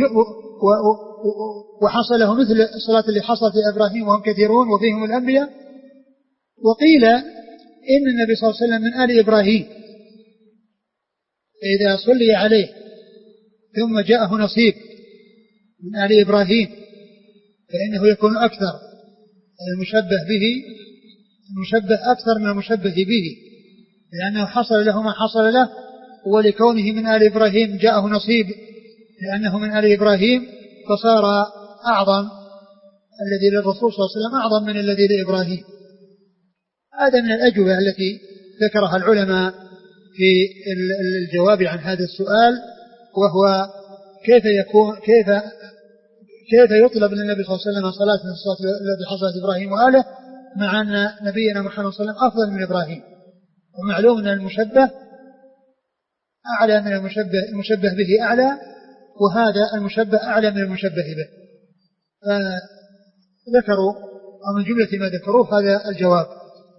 وحصل له مثل الصلاة اللي حصلت لإبراهيم وهم كثيرون وفيهم الأنبياء. وقيل إن النبي صلى الله عليه وسلم من آل إبراهيم، إذا صلي عليه ثم جاءه نصيب من آل إبراهيم فإنه يكون أكثر المشبه به المشبه أكثر من المشبه به، لأنه حصل له ما حصل له، ولكونه من آل إبراهيم جاءه نصيب لأنه من آل إبراهيم فصار أعظم الذي للرسول صلى الله عليه وسلم أعظم من الذي لإبراهيم. هذا من الأجوبة التي ذكرها العلماء في الجواب عن هذا السؤال، وهو كيف يكون كيف كيف يطلب للنبي صلى الله عليه وسلم صلاة من الصلاة التي حصلت إبراهيم وآله مع أن نبينا محمد صلى الله عليه وسلم أفضل من إبراهيم. ومعلوم أن المشبه أعلى من المشبه المشبه به أعلى، وهذا المشبه أعلى من المشبه به. فذكروا ومن جملة ما ذكروه هذا الجواب.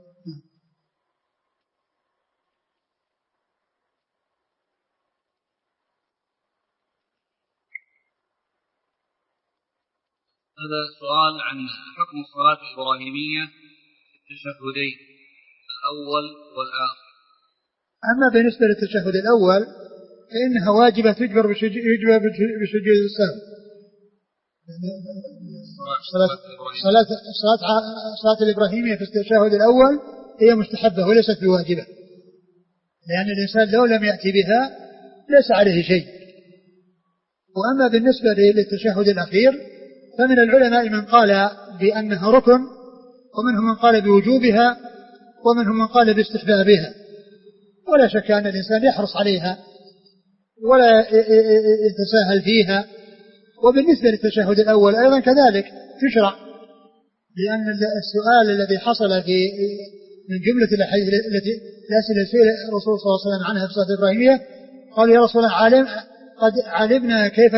هذا سؤال عن حكم الصلاة الإبراهيمية في التشهدين الأول والآخر. أما بالنسبة للتشهد الأول فإنها واجبة تجبر بسجود السهو. صلاة صلاة صلاة صلاة الإبراهيمية في التشهد الأول هي مستحبة وليست بواجبة، لأن الإنسان لو لم يأتي بها ليس عليه شيء. وأما بالنسبة للتشهد الأخير فمن العلماء من قال بأنها ركن، ومنهم من قال بوجوبها، ومنهم من قال باستحبابها، ولا شك أن الإنسان يحرص عليها ولا يتساهل فيها، وبالنسبة للتشهد الأول أيضا كذلك تشرع، لأن السؤال الذي حصل في من جملة الأحاديث التي الأسئلة سئل الرسول صلى الله عليه وسلم عنها في الصلاة الإبراهيمية قال يا رسول الله علم قد علمنا كيف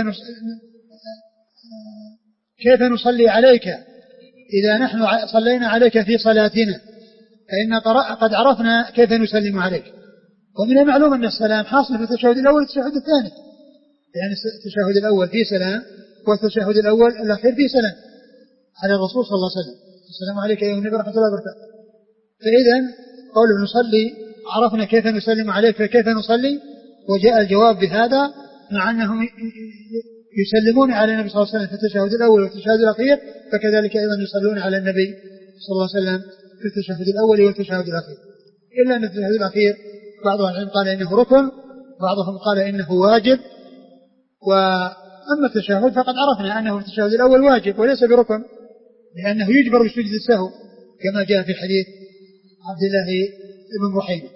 كيف نصلي عليك إذا نحن صلينا عليك في صلاتنا فإن قد عرفنا كيف نسلم عليك. ومن المعلوم أن السلام حاصل في التشهد الأول والتشهد الثاني، يعني التشهد الأول فيه سلام والتشهد الأول الأخير فيه سلام على الرسول صلى الله عليه وسلم. السلام عليك أيها النبي ورحمة الله وبركاته. فإذا قوله نصلي عرفنا كيف نسلم عليك فكيف نصلي، وجاء الجواب بهذا مع أنهم يسلمون على النبي صلى الله عليه وسلم في التشهد الأول والتشهد الأخير، فكذلك أيضا يصلون على النبي صلى الله عليه وسلم في التشهد الأول والتشهد الأخير، إلا أن التشهد الأخير بعض العلماء قال إنه ركن، بعضهم قال إنه واجب. وأما التشهد فقد عرفنا أنه التشهد الأول واجب وليس بركن، لأنه يجبر بسجود السهو كما جاء في حديث عبد الله بن بحيرة.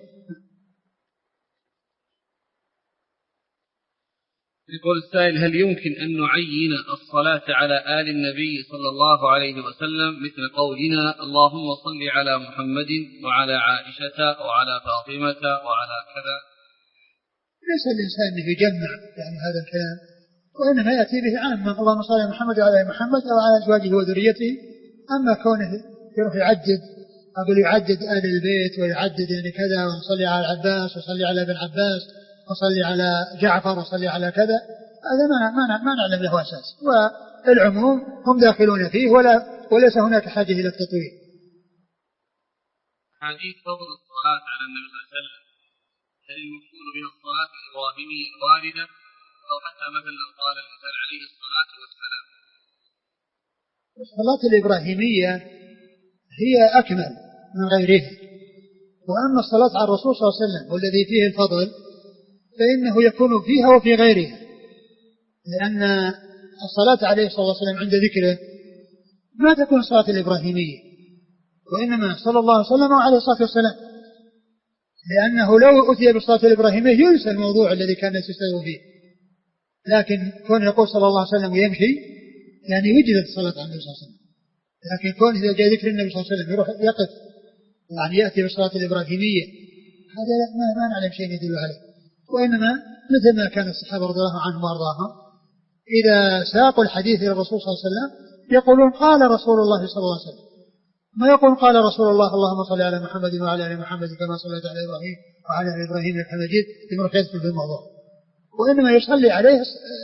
يقول السائل هل يمكن أن نعين الصلاة على آل النبي صلى الله عليه وسلم مثل قولنا اللهم صل على محمد وعلى عائشة وعلى فاطمة وعلى كذا؟ ليس الإنسان يجمع يعني هذا الكلام، وإنما يأتي به عامة اللهم صل على محمد وعلى محمد أو على أزواجه وذريته. أما كونه يروح يعدد أقول يعدد آل البيت ويعدد يعني كذا ونصلي على العباس وصلي على ابن عباس وصلي على جعفر وصلي على كذا، هذا ما ما ما نعلم له أساس، والعموم هم داخلون فيه ولا وليس هناك حاجة إلى التطويل. حديث فضل الصلاة على النبي صلى الله عليه وسلم هل المقصود بها الصلاة الإبراهيمية الواردة أو حتى مثلا قال الإنسان عليه الصلاة والسلام؟ الصلاة الإبراهيمية هي أكمل من غيرها، وأما الصلاة على الرسول صلى الله عليه وسلم والذي فيه الفضل فإنه يكون فيها وفي غيرها، لأن الصلاة عليه صلى الله عليه وسلم عند ذكره ما تكون الصلاة الإبراهيمية، وإنما صلى الله عليه وسلم عليه الصلاة والسلام، لأنه لو أتي بالصلاة الإبراهيمية ينسى الموضوع الذي كان يستوي فيه، لكن كون يقول صلى الله عليه وسلم ويمشي يعني وجدت الصلاة على النبي صلى الله عليه وسلم، لكن كون إذا جاء ذكر النبي صلى الله عليه وسلم يروح يقف يعني يأتي بالصلاة الإبراهيمية هذا ما, ما نعلم شيء يدل عليه. وإنما مثل ما كان الصحابة رضي الله عنهم وارضاهم إذا ساقوا الحديث إلى الرسول صلى الله عليه وسلم يقولون قال رسول الله صلى الله عليه وسلم، ما يقول قال رسول الله اللهم صل على محمد وعلى آل محمد كما صليت على إبراهيم وعلى آل إبراهيم إنك حميد مجيد يمرح يدخل في الموضوع، وإنما يصلي عليه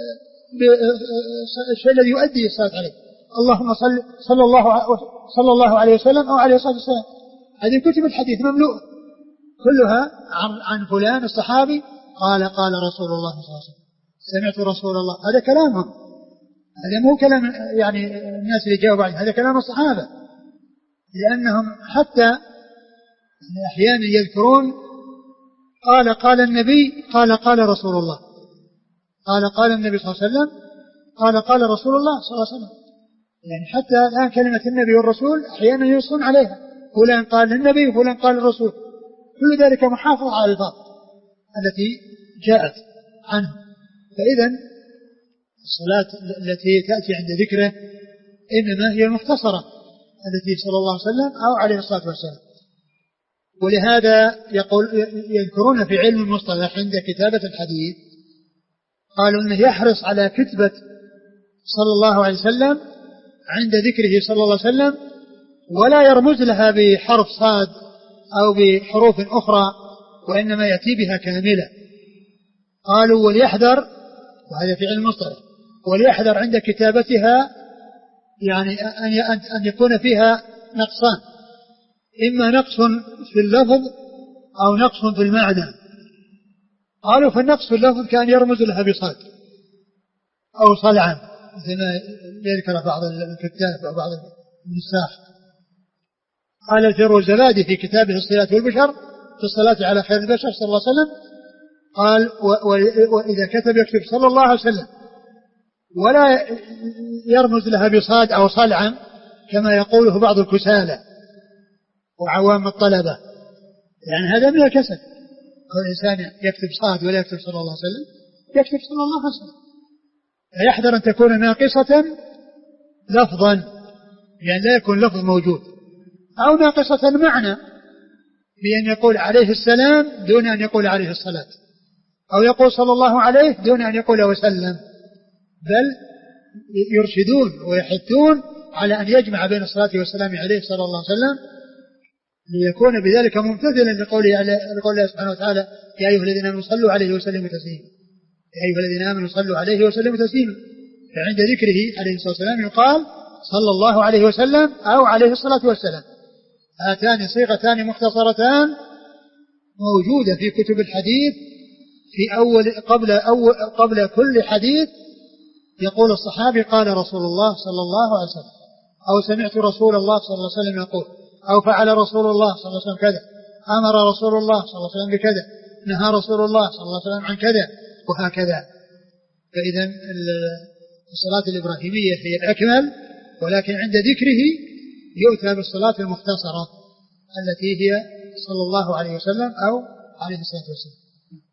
الشيء الذي يؤدي الصلاة عليه اللهم صل صلى الله صلى الله عليه وسلم أو عليه الصلاة والسلام. هذه كتب الحديث مملوءة كلها عن, عن فلان الصحابي قال قال رسول الله صلى الله عليه وسلم سمعت رسول الله، هذا كلامهم، هذا مو كلام يعني الناس اللي جاوبوا عليه، هذا كلام الصحابة، لأنهم حتى أحيانا يذكرون قال قال النبي قال قال رسول الله، قال قال النبي صلى الله عليه وسلم قال قال رسول الله صلى الله عليه وسلم، يعني حتى الآن كلمة النبي والرسول أحيانا يصون عليها، فلان قال للنبي وفلان قال للرسول، كل ذلك محافظة على الألفاظ التي جاءت عنه. فإذا الصلاة التي تأتي عند ذكره إنما هي المختصرة التي صلى الله عليه وسلم أو عليه الصلاة والسلام. ولهذا يقول يذكرون في علم المصطلح عند كتابة الحديث قالوا أنه يحرص على كتبة صلى الله عليه وسلم عند ذكره صلى الله عليه وسلم ولا يرمز لها بحرف صاد أو بحروف أخرى، وإنما يأتي بها كاملة. قالوا وليحذر، وهذا في علم المصطلح، وليحذر عند كتابتها يعني أن يكون فيها نقصان، إما نقص في اللفظ أو نقص في المعنى. قالوا فالنقص في اللفظ كان يرمز لها بصاد أو صلعا مثل ما يذكر بعض الكتاب أو بعض النساخ. قال الفيروزبادي في كتابه الصلاة والبشر في الصلاة على خير البشر صلى الله عليه وسلم قال وإذا كتب يكتب صلى الله عليه وسلم ولا يرمز لها بصاد أو صلعا كما يقوله بعض الكسالى وعوام الطلبة، يعني هذا من الكسل، كل إنسان يكتب صاد ولا يكتب صلى الله عليه وسلم، يكتب صلى الله عليه وسلم. فيحذر أن تكون ناقصة لفظا يعني لا يكون لفظ موجود، أو ناقصة معنى بأن يقول عليه السلام دون أن يقول عليه الصلاة، أو يقول صلى الله عليه دون أن يقول وسلم، بل يرشدون ويحثون على أن يجمع بين الصلاة والسلام عليه صلى الله عليه وسلم ليكون بذلك ممتثلا لقوله الله سبحانه وتعالى يا أيها الذين آمنوا صلوا عليه وسلموا تسليما، يا أيها الذين آمنوا صلوا عليه وسلموا تسليما. فعند ذكره عليه الصلاة والسلام يقال صلى الله عليه وسلم أو عليه الصلاة والسلام. هاتان صيغتان مختصرتان موجودة في كتب الحديث في أول قبل أول قبل كل حديث يقول الصحابي قال رسول الله صلى الله عليه وسلم، أو سمعت رسول الله صلى الله عليه وسلم يقول، أو فعل رسول الله صلى الله عليه وسلم كذا، أمر رسول الله صلى الله عليه وسلم بكذا، نهى رسول الله صلى الله عليه وسلم عن كذا، وهكذا. فإذا الصلاة الإبراهيمية هي الأكمل، ولكن عند ذكره يؤتى بالصلاة المختصرة التي هي صلى الله عليه وسلم أو عليه الصلاة والسلام.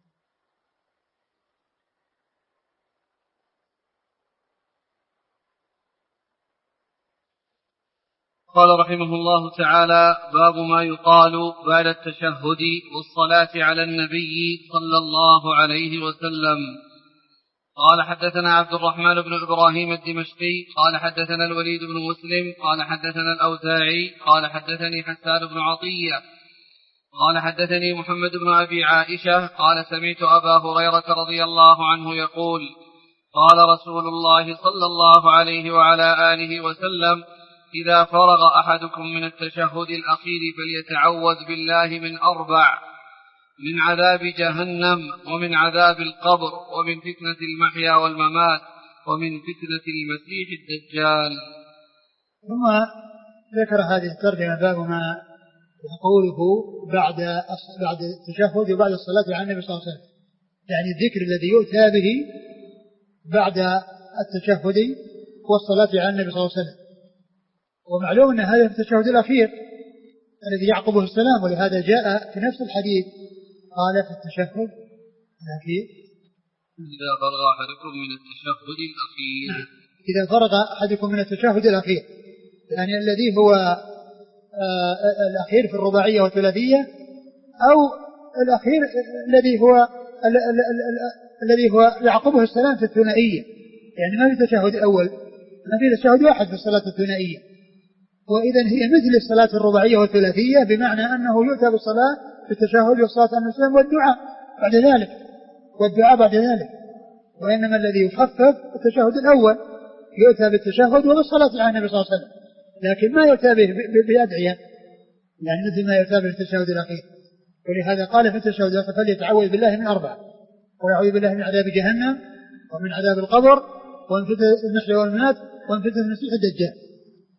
قال رحمه الله تعالى: باب ما يقال بعد التشهد والصلاة على النبي صلى الله عليه وسلم. قال حدثنا عبد الرحمن بن إبراهيم الدمشقي قال حدثنا الوليد بن مسلم قال حدثنا الأوزاعي قال حدثني حسان بن عطية قال حدثني محمد بن أبي عائشة قال سمعت أبا هريرة رضي الله عنه يقول: قال رسول الله صلى الله عليه وعلى آله وسلم: إذا فرغ أحدكم من التشهد الأخير فليتعوذ بالله من أربع: من عذاب جهنم، ومن عذاب القبر، ومن فتنة المحيا والممات، ومن فتنة المسيح الدجال. ثم ذكر هذه الترجمة باب ما يقوله بعد بعد التشهد وبعد الصلاة على النبي صلى الله عليه وسلم، يعني الذكر الذي يؤتى به بعد التشهد والصلاة على النبي صلى الله عليه وسلم. ومعلوم أن هذا التشهد الأخير الذي يعقبه السلام، ولهذا جاء في نفس الحديث قال في التشهد الأخير: إذا فرغ أحدكم من التشهد الأخير. إذا فرغ أحدكم من التشهد الأخير، يعني الذي هو آه الأخير في الرباعية والثلاثية، أو الأخير الذي هو ال ال ال ال الذي هو يعقبه السلام في الثنائية، يعني ما في تشهد أول، ما في تشهد واحد في الصلاة الثنائية. وإذا هي مثل الصلاة الرباعية والثلاثية، بمعنى أنه يؤتى بالصلاة في التشهد والصلاة على النبي والدعاء بعد ذلك والدعاء بعد ذلك. وإنما الذي يخفف التشهد الأول، يؤتى بالتشهد وبالصلاة على النبي صلى الله عليه وسلم، لكن ما يؤتى به بأدعية، يعني مثل ما يؤتى به التشهد الأخير. ولهذا قال في التشهد الأخير: فليتعوذ بالله من أربع: ويعوذ بالله من عذاب جهنم، ومن عذاب القبر، ومن فتنة المحيا والممات، ومن فتنة المسيح الدجال.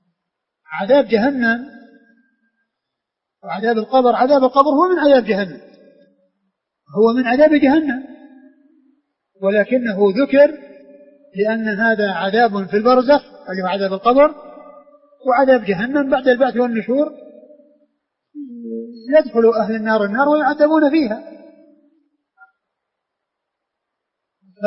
عذاب جهنم وعذاب القبر، عذاب القبر هو من عذاب جهنم، هو من عذاب جهنم، ولكنه ذكر لأن هذا عذاب في البرزخ اللي هو عذاب القبر، وعذاب جهنم بعد البعث والنشور يدخل أهل النار النار ويعذبون فيها. ف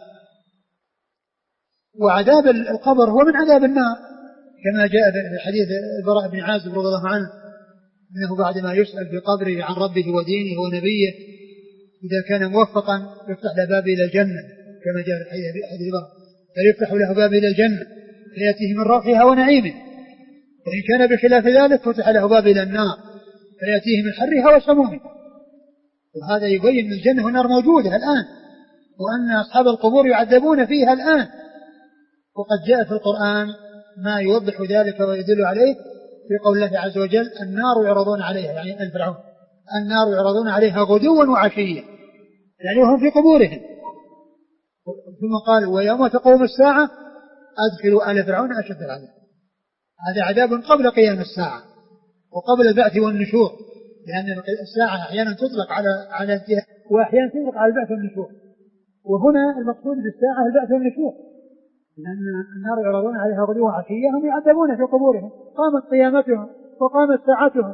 وعذاب القبر هو من عذاب النار، كما جاء في حديث البراء بن عازب رضي الله عنه أنه بعد ما يسأل في قبره عن ربه ودينه ونبيه إذا كان موفقا يفتح له باب إلى الجنة، كما جاء في حديث البراء: فيفتح له باب إلى الجنة فيأتيه من روحها ونعيمه، وإن كان بخلاف ذلك فتح له باب إلى النار فيأتيه من حرها وسمومها. وهذا يبين أن الجنة والنار موجودة الآن، وأن أصحاب القبور يعذبون فيها الآن. وقد جاء في القرآن ما يوضح ذلك ويدل عليه في قول الله عز وجل: النار يعرضون عليها، يعني الفرعون، النار يعرضون عليها غدوا وعشيا، يعني وهم في قبورهم. ثم قال: ويوم تقوم الساعة أدخلوا آل فرعون أشد العذاب. هذا عذاب قبل قيام الساعة وقبل البعث والنشور، لأن الساعة أحيانا تطلق على على انتهاء، وأحيانا تطلق على البعث والنشور، وهنا المقصود بالساعة البعث والنشور، لأن النار يعرضون عليها غدوا وعشيا، هم يعذبون في قبورهم، قامت قيامتهم وقامت ساعتهم،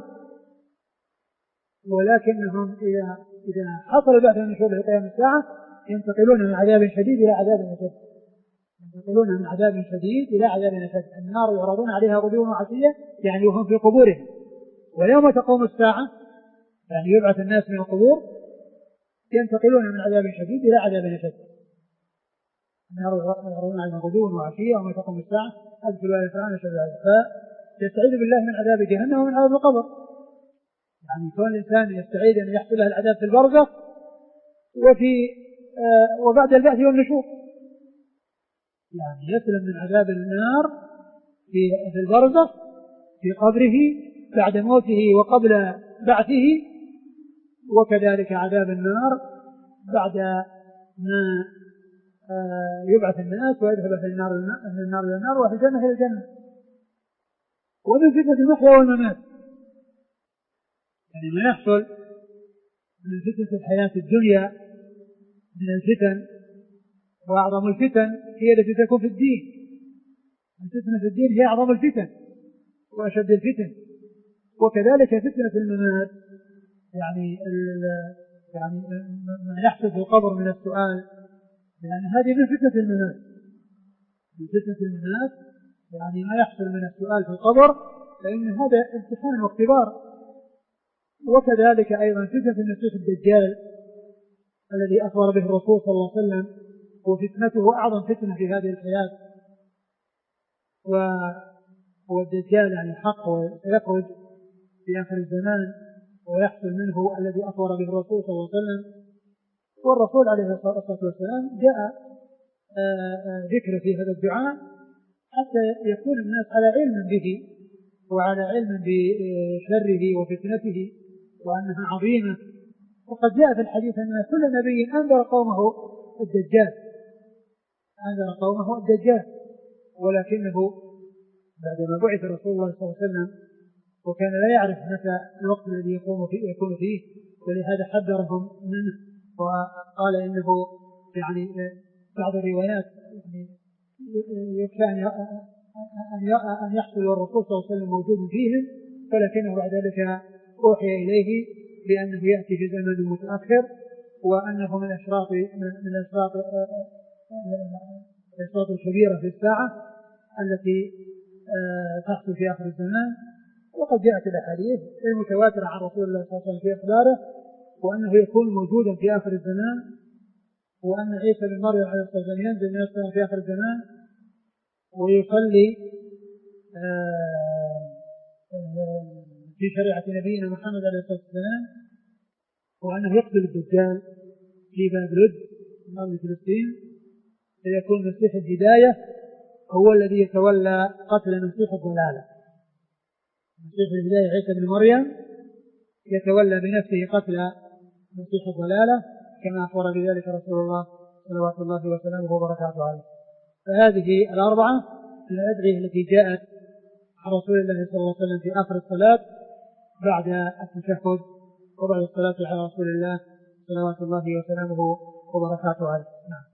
ولكنهم إذا إذا حصل البعث والنشور في قيام الساعة ينتقلون من عذاب شديد إلى عذاب شديد. ينتقلون من عذاب شديد إلى عذاب أشد. النار يعرضون عليها غدوا وعشيا يعني وهم في قبورهم، ويوم تقوم الساعة يعني يبعث الناس من القبور ينتقلون من عذاب شديد إلى عذاب أشد. النار يعرضون عليها غدوا وعشيا ويوم تقوم الساعة أدخلوا آل فرعون أشد العذاب. فيستعيذ بالله من عذاب جهنم ومن عذاب القبر. يعني كون الإنسان يستعيذ أن يحصل له العذاب في البرزخ وفي آه وبعد البعث والنشور، يعني يسلم من عذاب النار في في البرزخ في قبره بعد موته وقبل بعثه، وكذلك عذاب النار بعد ما آه يبعث الناس ويذهب في النار من النار إلى النار وفي الجنة إلى الجنة. ومن فتنة المحيا والممات يعني ما يحصل من فتنة الحياة الدنيا من الفتن، وأعظم الفتن هي التي تكون في الدين. الفتنة في الدين هي أعظم الفتن وأشد الفتن. وكذلك فتنة الممات يعني يعني ما يحصل في القبر من السؤال، يعني هذه من فتنة الممات. من فتنة الممات يعني ما يحصل من السؤال في القبر، فإن هذا امتحان واختبار. وكذلك أيضا فتنة المسيح الدجال الذي أخبر به الرسول صلى الله عليه وسلم، وفتنته أعظم فتنة في هذه الحياة. والدجال يعني حق ويخرج في آخر الزمان ويحصل منه الذي أخبر به الرسول صلى الله عليه وسلم. والرسول عليه الصلاة والسلام جاء ذكر في هذا الدعاء حتى يكون الناس على علم به وعلى علم بشره وفتنته وأنها عظيمة. وقد جاء في الحديث أن كل نبي أنذر قومه الدجال أنذر قومه الدجال ولكنه بعدما بعث رسول الله صلى الله عليه وسلم وكان لا يعرف متى الوقت الذي يقوم فيه يكون فيه، ولهذا حذرهم منه وقال إنه يعني بعض الروايات يعني يكفى أن يحصل الرسول صلى الله عليه وسلم موجود فيهم، ولكنه بعد ذلك أوحي إليه بأنه يأتي في زمن متأخر وأنه من أشراط من أشراط الأشراط الكبيرة في الساعة التي تحصل في آخر الزمان. وقد جاءت الأحاديث المتواترة عن رسول الله صلى الله عليه وسلم في إخباره وأنه يكون موجودا في آخر الزمان، وأن عيسى بن مريم عليه الصلاة والسلام ينزل من السماء في آخر الزمان ويصلي في شريعة نبينا محمد عليه الصلاة والسلام، وأنه يقتل الدجال في باب لد من أرض فلسطين، فيكون مسيح الهداية هو الذي يتولى قتل مسيح الضلالة. مسيح الهداية عيسى بن مريم يتولى بنفسه قتل مسيح الضلالة كما أخبر بذلك رسول الله صلوات الله وسلامه وبركاته عليه. فهذه الأربعة من الأدعية التي جاءت عن رسول الله صلى الله عليه وسلم في آخر الصلاة بعد التشهد وبعد الصلاة على رسول الله صلوات الله وسلامه وبركاته عليه. نعم.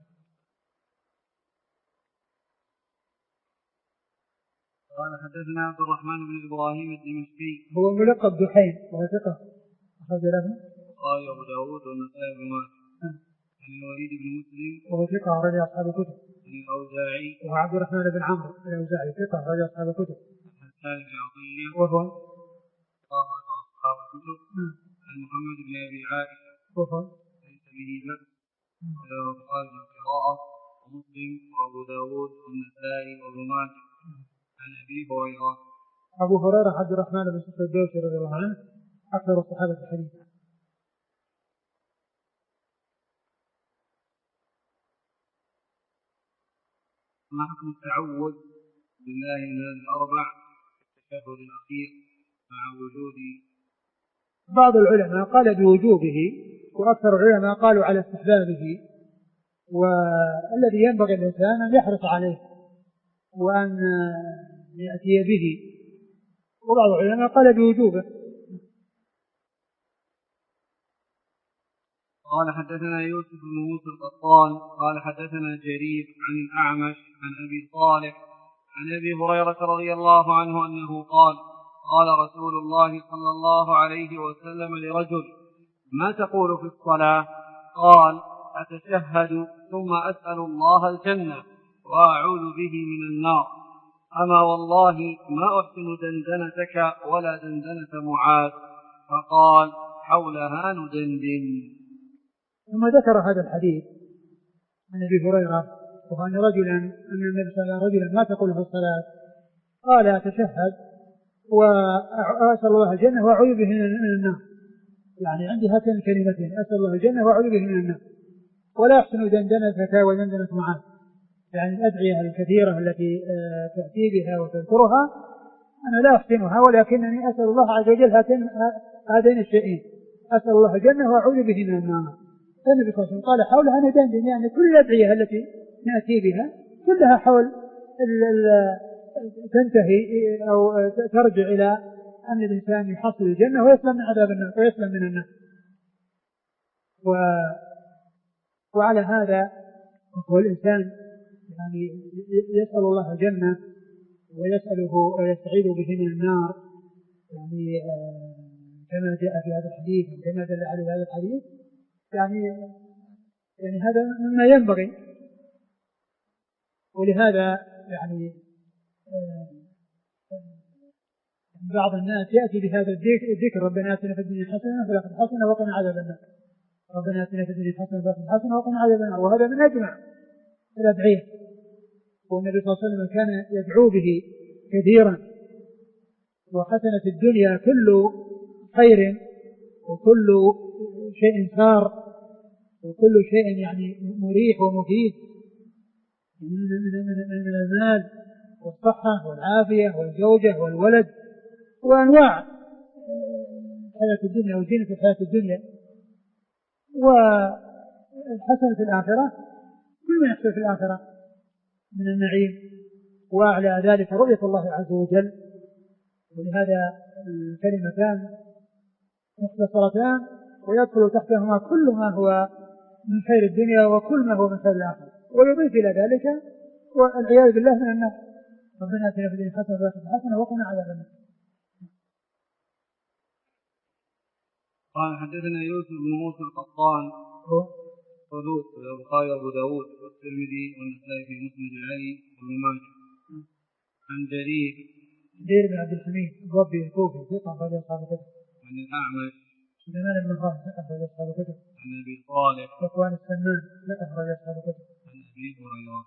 قال حدثنا عبد الرحمن بن إبراهيم الدمشقي هو ملقب دحين وهو ثقة أخرج له قال أبو داود والنسائي بن ماجه عن الوليد بن مسلم وهو ثقة أخرج أصحاب الكتب عن الأوزاعي وهو عبد الرحمن بن عمرو الأوزاعي ثقة أخرج أصحاب الكتب عن حسان بن عطية وهو أخرج أصحاب الكتب عن محمد بن أبي عائشة وهو ليس به بأس وله البخاري في القراءة ومسلم وأبو داود والنسائي وابن ماجه عن أبي هريرة. أبو هريرة عبد الرحمن بن صخر الدوسي رضي الله عنه أكثر الصحابة حديثا. ما حكم التعوذ بالله من هذه الأربع في التشهد الأخير مع وجود؟ بعض العلماء قال بوجوبه وأكثر العلماء قالوا على استحبابه، والذي ينبغي الإنسان أن يحرص عليه وأن يأتي به، وبعض العلماء قال بوجوبه. قال حدثنا يوسف بن موسى القطان قال حدثنا جرير عن الأعمش عن أبي صالح عن أبي هريرة رضي الله عنه أنه قال قال رسول الله صلى الله عليه وسلم لرجل ما تقول في الصلاة؟ قال أتشهد ثم أسأل الله الجنة وأعوذ به من النار. أما والله ما أحسن دندنتك ولا دندنة معاذ. فقال حولها ندندن. ثم ذكر هذا الحديث عن أبي هريرة وأن رجلا أن النبي صلى الله عليه وسلم ما تقول في الصلاة قال أتشهد وأسأل الله الجنة وأعوذ به من النار، يعني عندي هاتين الكلمتين أسأل الله الجنة وأعوذ به من النار ولا أحسن دندنتك ودندنة معاذ، يعني الأدعية الكثيرة التي تأتي بها وتذكرها أنا لا أحسنها ولكنني أسأل الله عز وجل هاتين هذين الشيئين أسأل الله الجنة وأعوذ به من النار. فالنبي صلى الله عليه وسلم قال حولها ندندن، يعني كل الأدعية التي نأتي بها كلها حول ال ال تنتهي أو ترجع إلى أن الإنسان يحصل الجنة ويسلم من عذاب النار ويسلم من النار. و وعلى هذا هو الإنسان يعني يسأل الله الجنة ويسأله ويستعيذ به من النار، يعني كما جاء في هذا الحديث كما دل على هذا الحديث، يعني يعني هذا مما ينبغي. ولهذا يعني بعض الناس يأتي بهذا الذكر ربنا آتنا في الدنيا حسنة وفي الآخرة حسنة وقنا عذاب النار، ربنا آتنا في الدنيا حسنة وفي الآخرة حسنة وقنا عذاب النار، وهذا من أجمع الأدعية، والنبي صلى الله عليه وسلم كان يدعو به كثيرا. وحسنة الدنيا كل خير وكل شيء سار وكل شيء يعني مريح ومفيد من المال والصحة والعافية والزوجة والولد وأنواع حياة الدنيا وزينة الحياة الدنيا. والحسنة الآخرة كل ما يحصل في الآخرة من النعيم، وأعلى ذلك رؤية الله عز وجل. ولهذا الكلمتان مختصرتان ويدخل تحتهما كل ما هو من خير الدنيا وكل ما هو من خير الآخرة، ويضيف إلى ذلك والعياذ بالله من النار. ربنا آتنا في الدنيا حسنة وفي الآخرة حسنة وقنا عذاب النار. قال حدثنا يوسف بن موسى القطان صدوق البخاري وابو داود والترمذي والنسائي في مسند علي وابن ماجه. عن جرير جرير بن عبد الحميد الضبي الكوفي ثقة أخرج أصحاب الكتب. عن الأعمش سليمان بن خالد ثقة أخرج أصحاب الكتب. عن أبي صالح صفوان السمان ثقة أخرج أصحاب الكتب. عن أبي هريرة.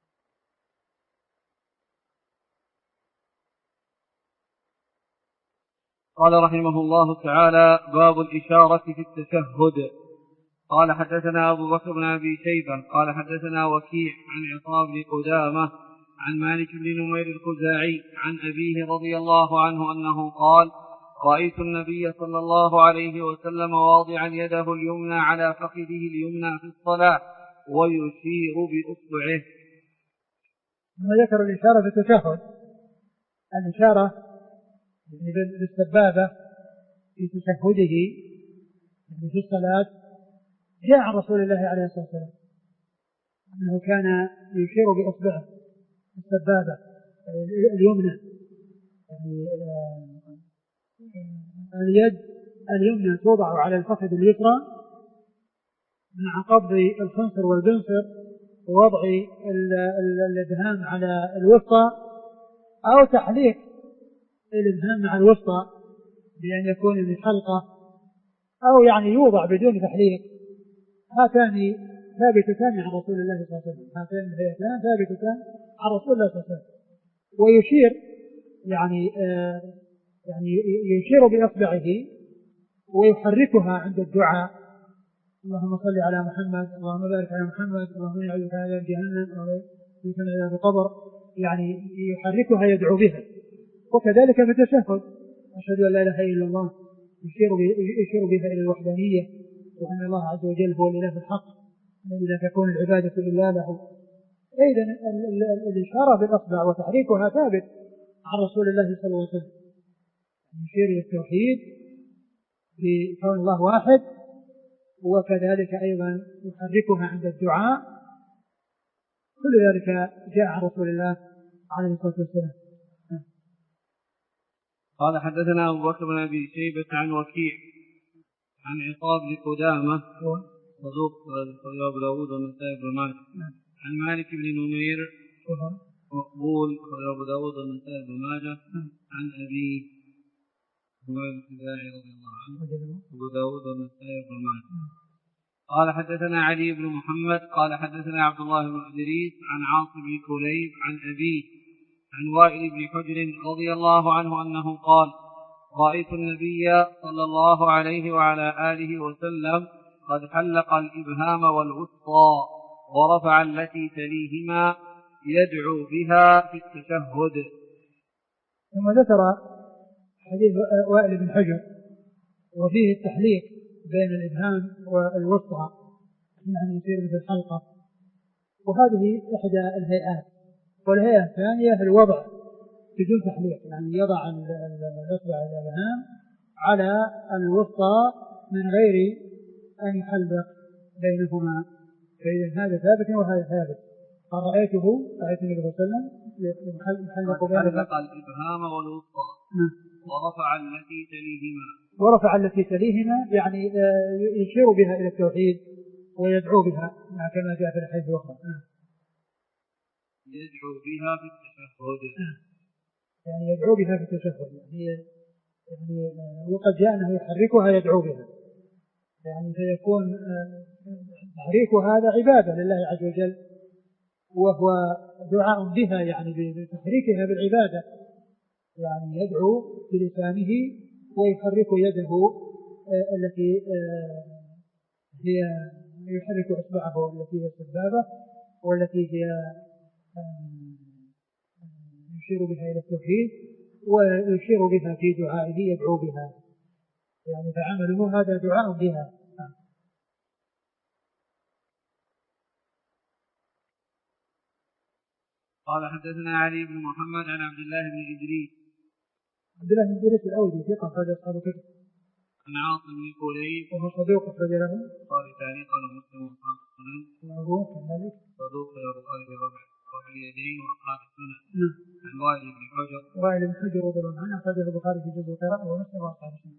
قال رحمه الله تعالى باب الإشارة في التشهد. قال حدثنا أبو بكر بن أبي شيبة قال حدثنا وكيع عن عصام بن قدامة عن مالك بن نمير الخزاعي عن أبيه رضي الله عنه أنه قال رأيت النبي صلى الله عليه وسلم واضعا يده اليمنى على فخذه اليمنى في الصلاة ويشير بأصبعه. ثم ذكر الإشارة في التشهد، الإشارة بالسبابة في تشهده في الصلاة جاء عن رسول الله عليه الصلاة والسلام أنه كان يشير بأصبعه السبابة اليمنى، يعني اليد اليمنى توضع على الفخذ اليسرى مع قبض الخنصر والبنصر ووضع الإبهام على الوسطى أو تحليق الإبهام مع الوسطى بأن يكون من حلقة أو يعني يوضع بدون تحليق. هاتان ثابتتان عن رسول الله صلى الله عليه وسلم، هاتان الهيئتان ثابتتان عن رسول الله صلى الله عليه وسلم. ويشير يعني آه يعني يشير بإصبعه ويحركها عند الدعاء، اللهم صل على محمد، اللهم بارك على محمد، اللهم يعوذ على جهنم ويعوذ من عذاب القبر، يعني يحركها يدعو بها. وكذلك في التشهد أشهد أن لا إله إلا الله يشير يشير بها إلى الوحدانية وأن الله عز وجل هو الإله الحق الذي لا تكون العبادة إلا له. إذن الإشارة بالأصبع وتحريكها ثابت عن رسول الله صلى الله عليه وسلم، يشير إلى التوحيد بكون الله واحد، وكذلك أيضا يحركها عند الدعاء. كل ذلك جاء عن رسول الله عليه الصلاة والسلام. قال حدثنا أبو بكر بن أبي شيبة عن وكيع عن عصام بن قدامة صدوق أبو داود والنسائي بن ماجه عن مالك بن نمير مقبول أبو داود والنسائي بن ماجه عن أبيه هو الخزاعي رضي الله عنه أبو داود والنسائي بن ماجه. قال حدثنا علي بن محمد قال حدثنا عبد الله بن إدريس عن عاصم بن كليب عن أبيه عن وائل بن حجر رضي الله عنه أنه قال رأيت النبي صلى الله عليه وعلى آله وسلم قد حلق الإبهام والوسطى ورفع التي تليهما يدعو بها في التشهد. ثم ذكر حديث وائل بن حجر وفيه التحليق بين الإبهام والوسطى يعني يصير مثل الحلقة، وهذه إحدى الهيئات. والهيئة الثانية الوضع بدون تحليق، يعني يضع الإصبع الإبهام على الوسطى من غير أن يحلق بينهما، فإذا هذا ثابت وهذا ثابت. قال رأيته رأيت النبي صلى الله عليه وسلم يحلق بين الإبهام والوسطى ورفع التي تليهما ورفع التي تليهما يعني يشير بها إلى التوحيد ويدعو بها كما جاء في الحديث الأخرى. يدعو بها في التشهد يعني يدعو بها في التشهد يعني, يعني وقد جاء أنه يحركها يدعو بها، يعني فيكون تحريك هذا عبادة لله عز وجل وهو دعاء بها يعني بتحريكها بالعبادة، يعني يدعو بلسانه ويحرك يده التي هي يحرك إصبعه التي هي السبابة والتي هي يشير بها إلى التوحيد ويشير بها في دعائه يدعو بها، يعني فعمله هذا دعاء بها. قال حدثنا علي بن محمد عن عبد الله بن إدريس عبد الله بن إدريس الأودي ثقة أخرج أصحاب الكتب. عن عاصم بن كليب وهو صدوق أخرج له البخاري تعليقا ومسلم واصحاب السنن. وأبو كذلك صدوق البخاري في رفع اليدين واصحاب السنن. نعم. عن وائل بن حجر وائل بن حجر رضي الله عنه أخرجه البخاري في جزء القراءة ومسلم واصحاب السنن.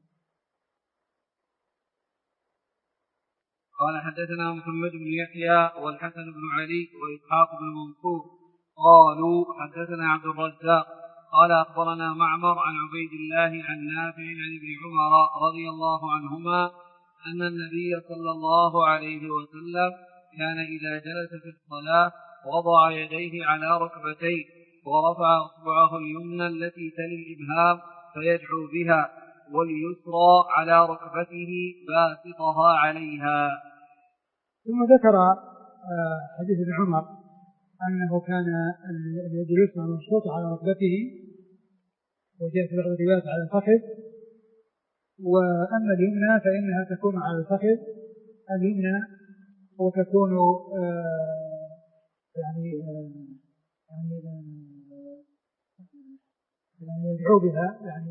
قال حدثنا محمد بن يحيى والحسن بن علي وإسحاق بن منصور قالوا حدثنا عبد الرزاق قال أخبرنا معمر عن عبيد الله عن نافع عن ابن عمر رضي الله عنهما أن النبي صلى الله عليه وسلم كان إذا جلس في الصلاة وضع يديه على ركبتيه ورفع أصبعه اليمنى التي تلي الإبهام فيدعو بها واليسرى على ركبته باسطها عليها. ثم ذكر حديث ابن عمر أنه كان اليد اليسرى مبسوطة على ركبته وجاء في بعض الروايات على الفخذ، وأما اليمنى فإنها تكون على الفخذ اليمنى وتكون آه يعني آه يعني آه يعني يدعو بها يعني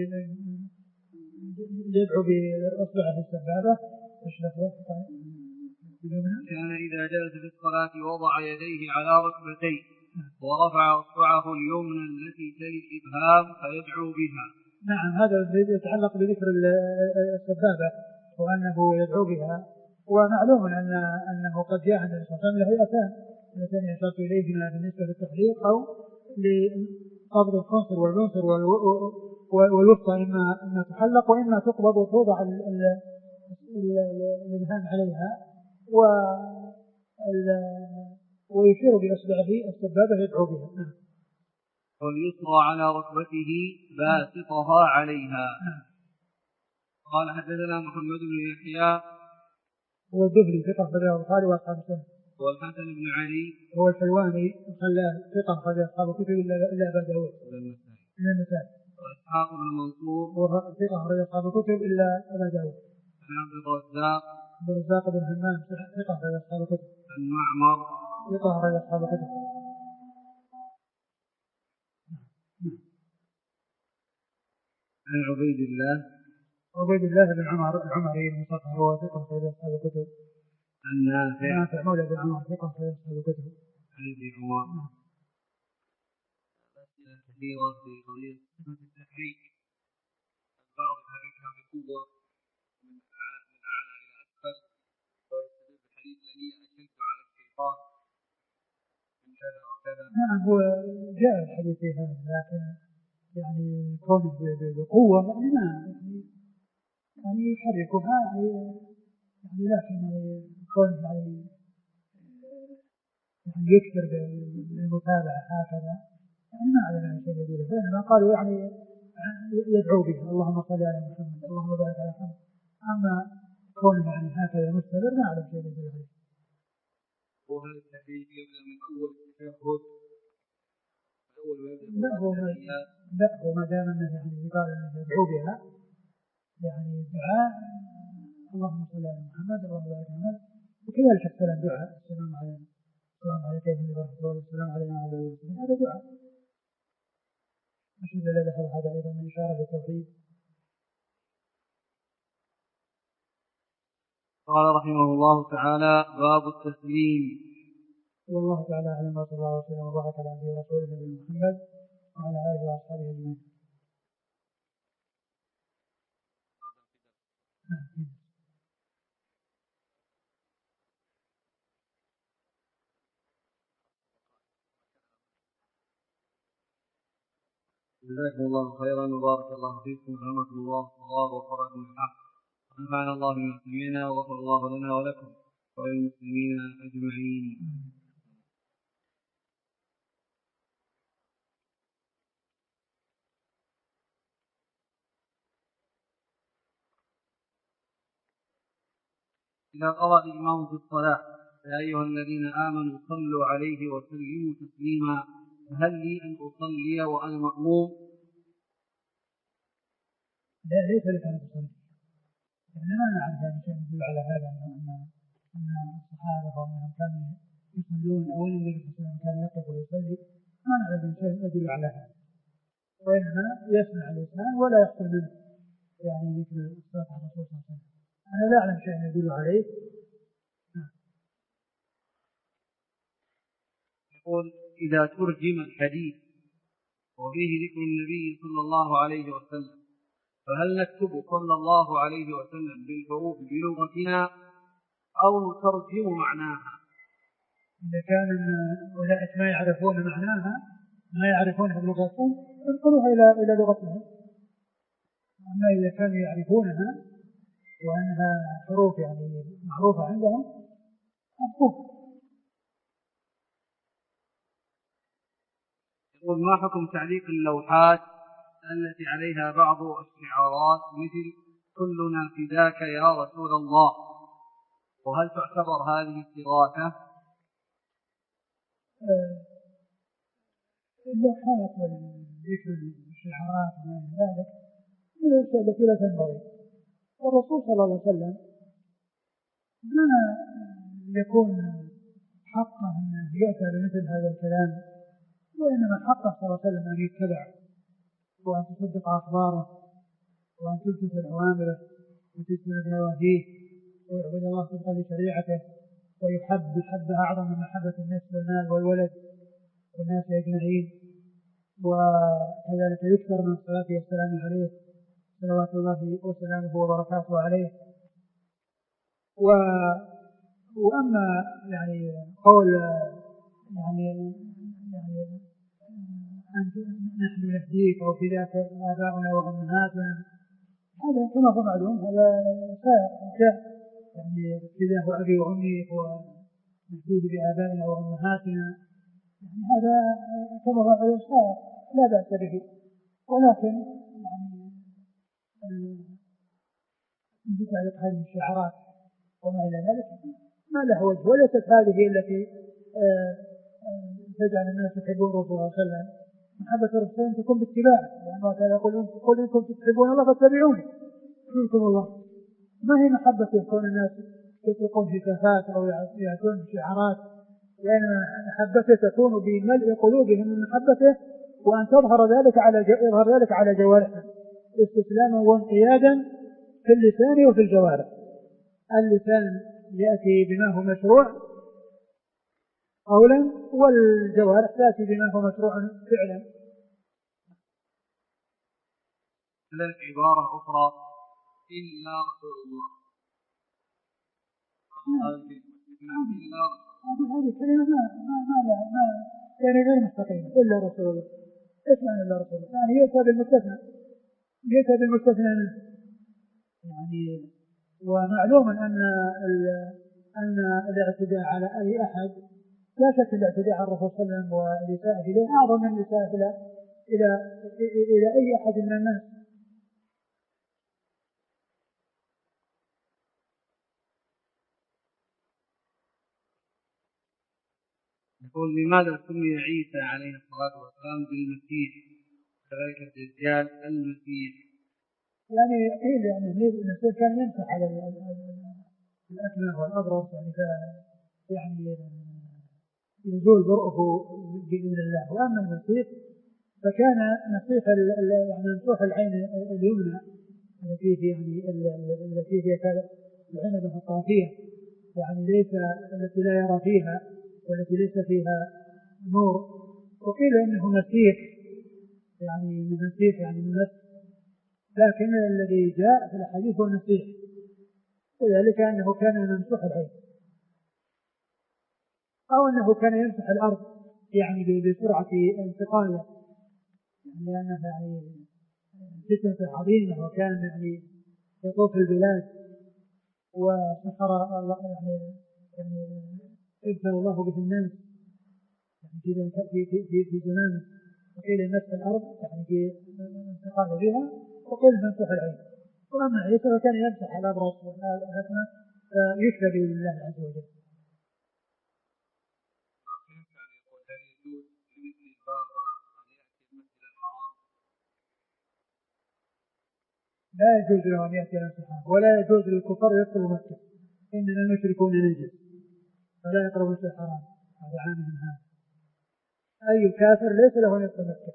يدعو بأصبعه السبابة. كان إذا جلس في الصلاة وضع يديه على ركبتيه ورفع أصبعه اليمنى التي تلي الإبهام فيدعو بها. نعم، هذا يتعلق بذكر السبابة وأنه يدعو بها. ومعلوم أن أنه قد جاء النبي صلى الله عليه وسلم هيئتان اللتان يشار إليهما بالنسبة للتحليق أو لقبض الخنصر والبنصر والوسطى، إما إما تحلق وإما تقبض وتوضع الإبهام عليها ويشير بأصبعه السبابة يدعو بها. واليسرى على ركبته باسطها عليها. قال حدثنا محمد بن يحيى هو الدبلي ثقة أخرج البخاري وأصحاب السنن. والحسن بن علي هو الحلواني الخلال ثقة أخرج أصحاب الكتب إلا أبا داود إلا النسائي. وإسحاق بن منصور وهو ثقة أخرج أصحاب الكتب إلا أبا داود. عن عبد الرزاق عبد الرزاق بن همام ثقة أخرج أصحاب الكتب. عن معمر ثقة أخرج أصحاب الكتب. عن عبيد الله عبيد الله بن عمر العمري المصطفى هو ثقة أخرج أصحاب الكتب. عن نافع نافع مولى بن عمر ثقة أخرج أصحاب الكتب. عن ابن عمر. أسئلة كثيرة في قضية صفة التحريك. البعض يحركها بقوة من أعلى إلى أسفل ويستدل بالحديث الذي أشد على الشيطان من كذا وكذا نعم هو جاء الحديث هذا، لكن يعني كونه بقوة يعني ما يعني يعني يحركها يعني يعني لكن يعني كونه يعني يعني يكثر بالمتابعة هكذا يعني ما أعلم عن شيء يديره، بينما قالوا يعني يدعو به اللهم صل على محمد اللهم بارك على محمد، أما كونه يعني هكذا مستمر ما أعلم شيء يديره. وهل التحليل يبدأ من أول التشهد؟ لا هو لا هو ما دام أنه يعني قال أنه يدعو بها يعني الدعاء اللهم صل على محمد اللهم بارك على محمد، وكذلك السلام دعاء السلام علينا السلام عليك يا ابن الله والسلام علينا وعلى المسلمين هذا دعاء. أشهد أن لا إله إلا الله هذا أيضا من إشارة التوحيد. قال رحمه الله تعالى باب التسليم. والله تعالى أعلم وصلى الله وسلم وبارك على عبده ورسوله نبينا محمد وعلى آله وأصحابه أجمعين. جزاكم الله خيرا وبارك الله فيكم ورحمكم الله الصواب وفرجكم الحق ونفعنا الله بالمسلمين وغفر الله لنا ولكم وللمسلمين أجمعين. إذا قرأ الإمام في الصلاة يا أيها الذين آمنوا صلوا عليه وسلموا تسليما، هل لي أن أصلي وأنا مأموم؟ لا ليس لك أن تصلي، يعني ما نعرف أن شيء يدل على هذا أن أن الصحابة ومنهم كانوا يصلون أو النبي صلى الله عليه وسلم كان يقف ويصلي، ما نعرف أن شيء يدل على هذا، وإنما يسمع الإنسان ولا يحصل منه يعني ذكر الصلاة على الرسول صلى الله عليه وسلم. أنا لا أعلم شيء يدل عليه. يقول إذا ترجم الحديث وفيه ذكر النبي صلى الله عليه وسلم فهل نكتب صلى الله عليه وسلم بالحروف بلغتنا أو نترجم معناها؟ إذا كان أولئك ما يعرفون معناها ما يعرفونها بلغتهم انقلوها إلى إلى لغتهم، أما إذا كانوا يعرفونها وأنها حروف يعني معروفة عندهم أبقوه. يقول ما حكم تعليق اللوحات التي عليها بعض الشعارات مثل كلنا فداك يا رسول الله، وهل تعتبر هذه استغاثة؟ اللوحات والذكر الشعارات وما إلى ذلك من الأشياء التي لا تنبغي، والرسول صلى الله عليه وسلم ما يكون حقه أن يأتى بمثل هذا الكلام، وإنما حقه صلى الله عليه وسلم أن يتبع وأن تصدق أخباره وأن تلتزم أوامره وتجتنب نواهيه ويعبد الله طبقا لشريعته ويحب الحب أعظم من محبة النفس والمال والولد والناس أجمعين، وكذلك يكثر من الصلاة والسلام عليه صلوات الله وسلامه وبركاته عليه. و... وأما يعني قول يعني يعني أنت نحن نهديك أو فداك آباؤنا وأمهاتنا، هذا كما هو معلوم هذا شاء يعني فداه أبي وأمي ونهديه بآبائنا وأمهاتنا، يعني هذا كما هو معلوم شاء لا بأس به، ولكن يعني من تعلق هذه الشعارات وما إلى ذلك ما له وجه، وليست هذه التي تجعل الناس يحبون الرسول صلى الله عليه وسلم. محبة الرسول تكون باتباع، لأن الله تعالى يقول قل إن كنتم تحبون الله فاتبعوني يحببكم الله. ما هي محبة يكون الناس يطلقون هتافات أو يأتون شعارات، لأن محبته تكون بملء قلوبهم من محبته، وأن تظهر ذلك على يظهر ذلك على جوارحهم استسلاما وانقيادا في اللسان وفي الجوارح. اللسان يأتي بما هو مشروع قولا، والجوارح تأتي بما هو مشروع فعلا. لك عبارة أخرى إلا رسول الله، هذه كلمة ما ما ما ما يعني غير مستقيمة إلا رسول الله. إيش معنى إلا رسول الله؟ يعني يؤتى بالمستثنى، يؤتى بالمستثنى منه. يعني ومعلوم أن أن الاعتداء على أي أحد لا شك الاعتداء على الرسول صلى الله عليه وسلم والإساءة إليه أعظم من الإساءة إلى إلى إلى أي أحد من الناس. يقول لماذا سمي عيسى عليه الصلاة والسلام بالمسيح كذلك الدجال المسيح؟ يعني قيل يعني المسيح كان يمسح على الأكمه والأبرص يعني يعني يزول برؤه بإذن الله. وأما المسيح فكان مسيح يعني ممسوح العين اليمنى التي في يعني التي فيها كذا العنبة الطافية يعني ليس التي لا يرى فيها والتي ليس فيها نور. وقيل إنه مسيح يعني من مسيح يعني من نفس، لكن الذي جاء في الحديث هو المسيح، وذلك أنه كان ممسوح العين أو أنه كان يمسح الأرض يعني بسرعة انتقاله، لأنه يعني فتنة عظيمة وكان يعني يطوف البلاد وسحر الله يعني يعني ابتلى الله به الناس يعني في في في في زمانه. وقيل مسح الأرض يعني في انتقاله بها، وقيل ممسوح العين. وأما عيسى فكان يمسح الأبرص والأكمه فيشفى بإذن الله عز وجل. لا يجوز له أن يأتي الانسحاب، ولا يجوز للكفار يدخلوا مكة، إننا المشركون نجس فلا يقربوا المسجد الحرام. هذا عام من هذا، أي كافر ليس له أن يدخل مكة.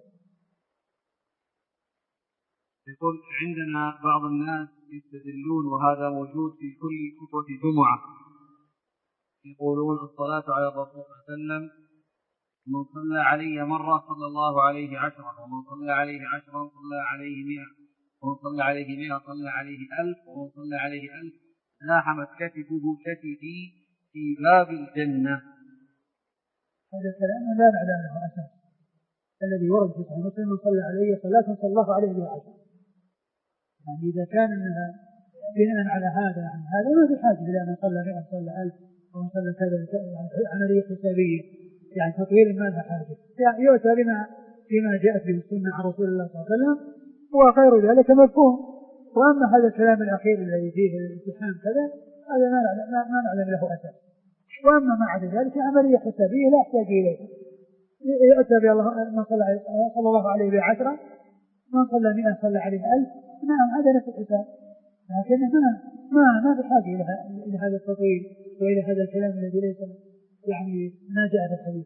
يقول عندنا بعض الناس يستدلون وهذا موجود في كل خطبة جمعة، يقولون الصلاة على الرسول صلى الله عليه وسلم من صلى علي مرة صلى الله عليه عشرة، ومن صلى عليه عشرة صلى عليه مئة، ومن صلى عليه مئة صلى عليه ألف، ومن صلى عليه ألف لاحمت كتفه كتفي في باب الجنة. هذا كلام لا نعلم له أساس. الذي ورد في صحيح مسلم من صلى عليه صلاة صلى الله عليه بها عشرة، يعني إذا كان إنها بناء على هذا يعني هذا ما في حاجة إلى من صلى مئة صلى ألف ومن صلى كذا، يعني عملية حسابية يعني تطويل ما لها حاجة. يعني يؤتى بما فيما جاءت به السنة عن رسول الله صلى الله عليه وسلم وغير ذلك مفهوم. وأما هذا الكلام الأخير الذي فيه الامتحان كذا هذا ما نعلم ما نعلم له أساس. وأما ما عدا ذلك عملية حسابية لا يحتاج إليها. يؤتى بالله من صلى صلى الله عليه بعشرة، من صلى مئة صلى عليه ألف، نعم هذا نفس الحساب، لكن ما ما ما بحاجة إلى إلى هذا التطويل وإلى هذا الكلام الذي ليس يعني ما جاء في الحديث.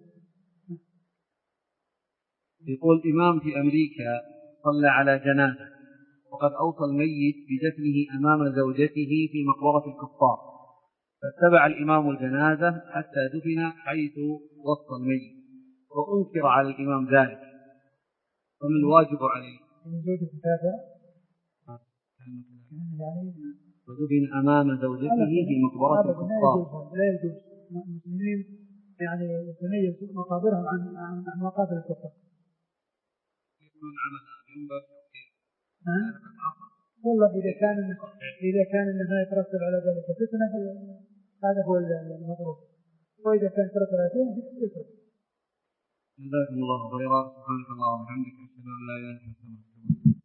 يقول إمام في أمريكا صلى على جنازة وقد أوصى الميت بدفنه أمام زوجته في مقبرة الكفار، فاتبع الإمام الجنازة حتى دفن حيث وصى الميت، وأنكر على الإمام ذلك، فما الواجب عليه؟ ودفن أمام زوجته في مقبرة الكفار. لا يجوز المسلمين يعني يتميز مقابرهم عن عن مقابر الكفار. يكون عمل ينبغي والله إذا كان إذا كان النهاية يترتب على ذلك فتنة هذا هو المطلوب، وإذا كان يترتب على فتنة يترك. جزاكم الله خيرا. سبحانك اللهم وبحمدك أشهد أن لا إله إلا أنت.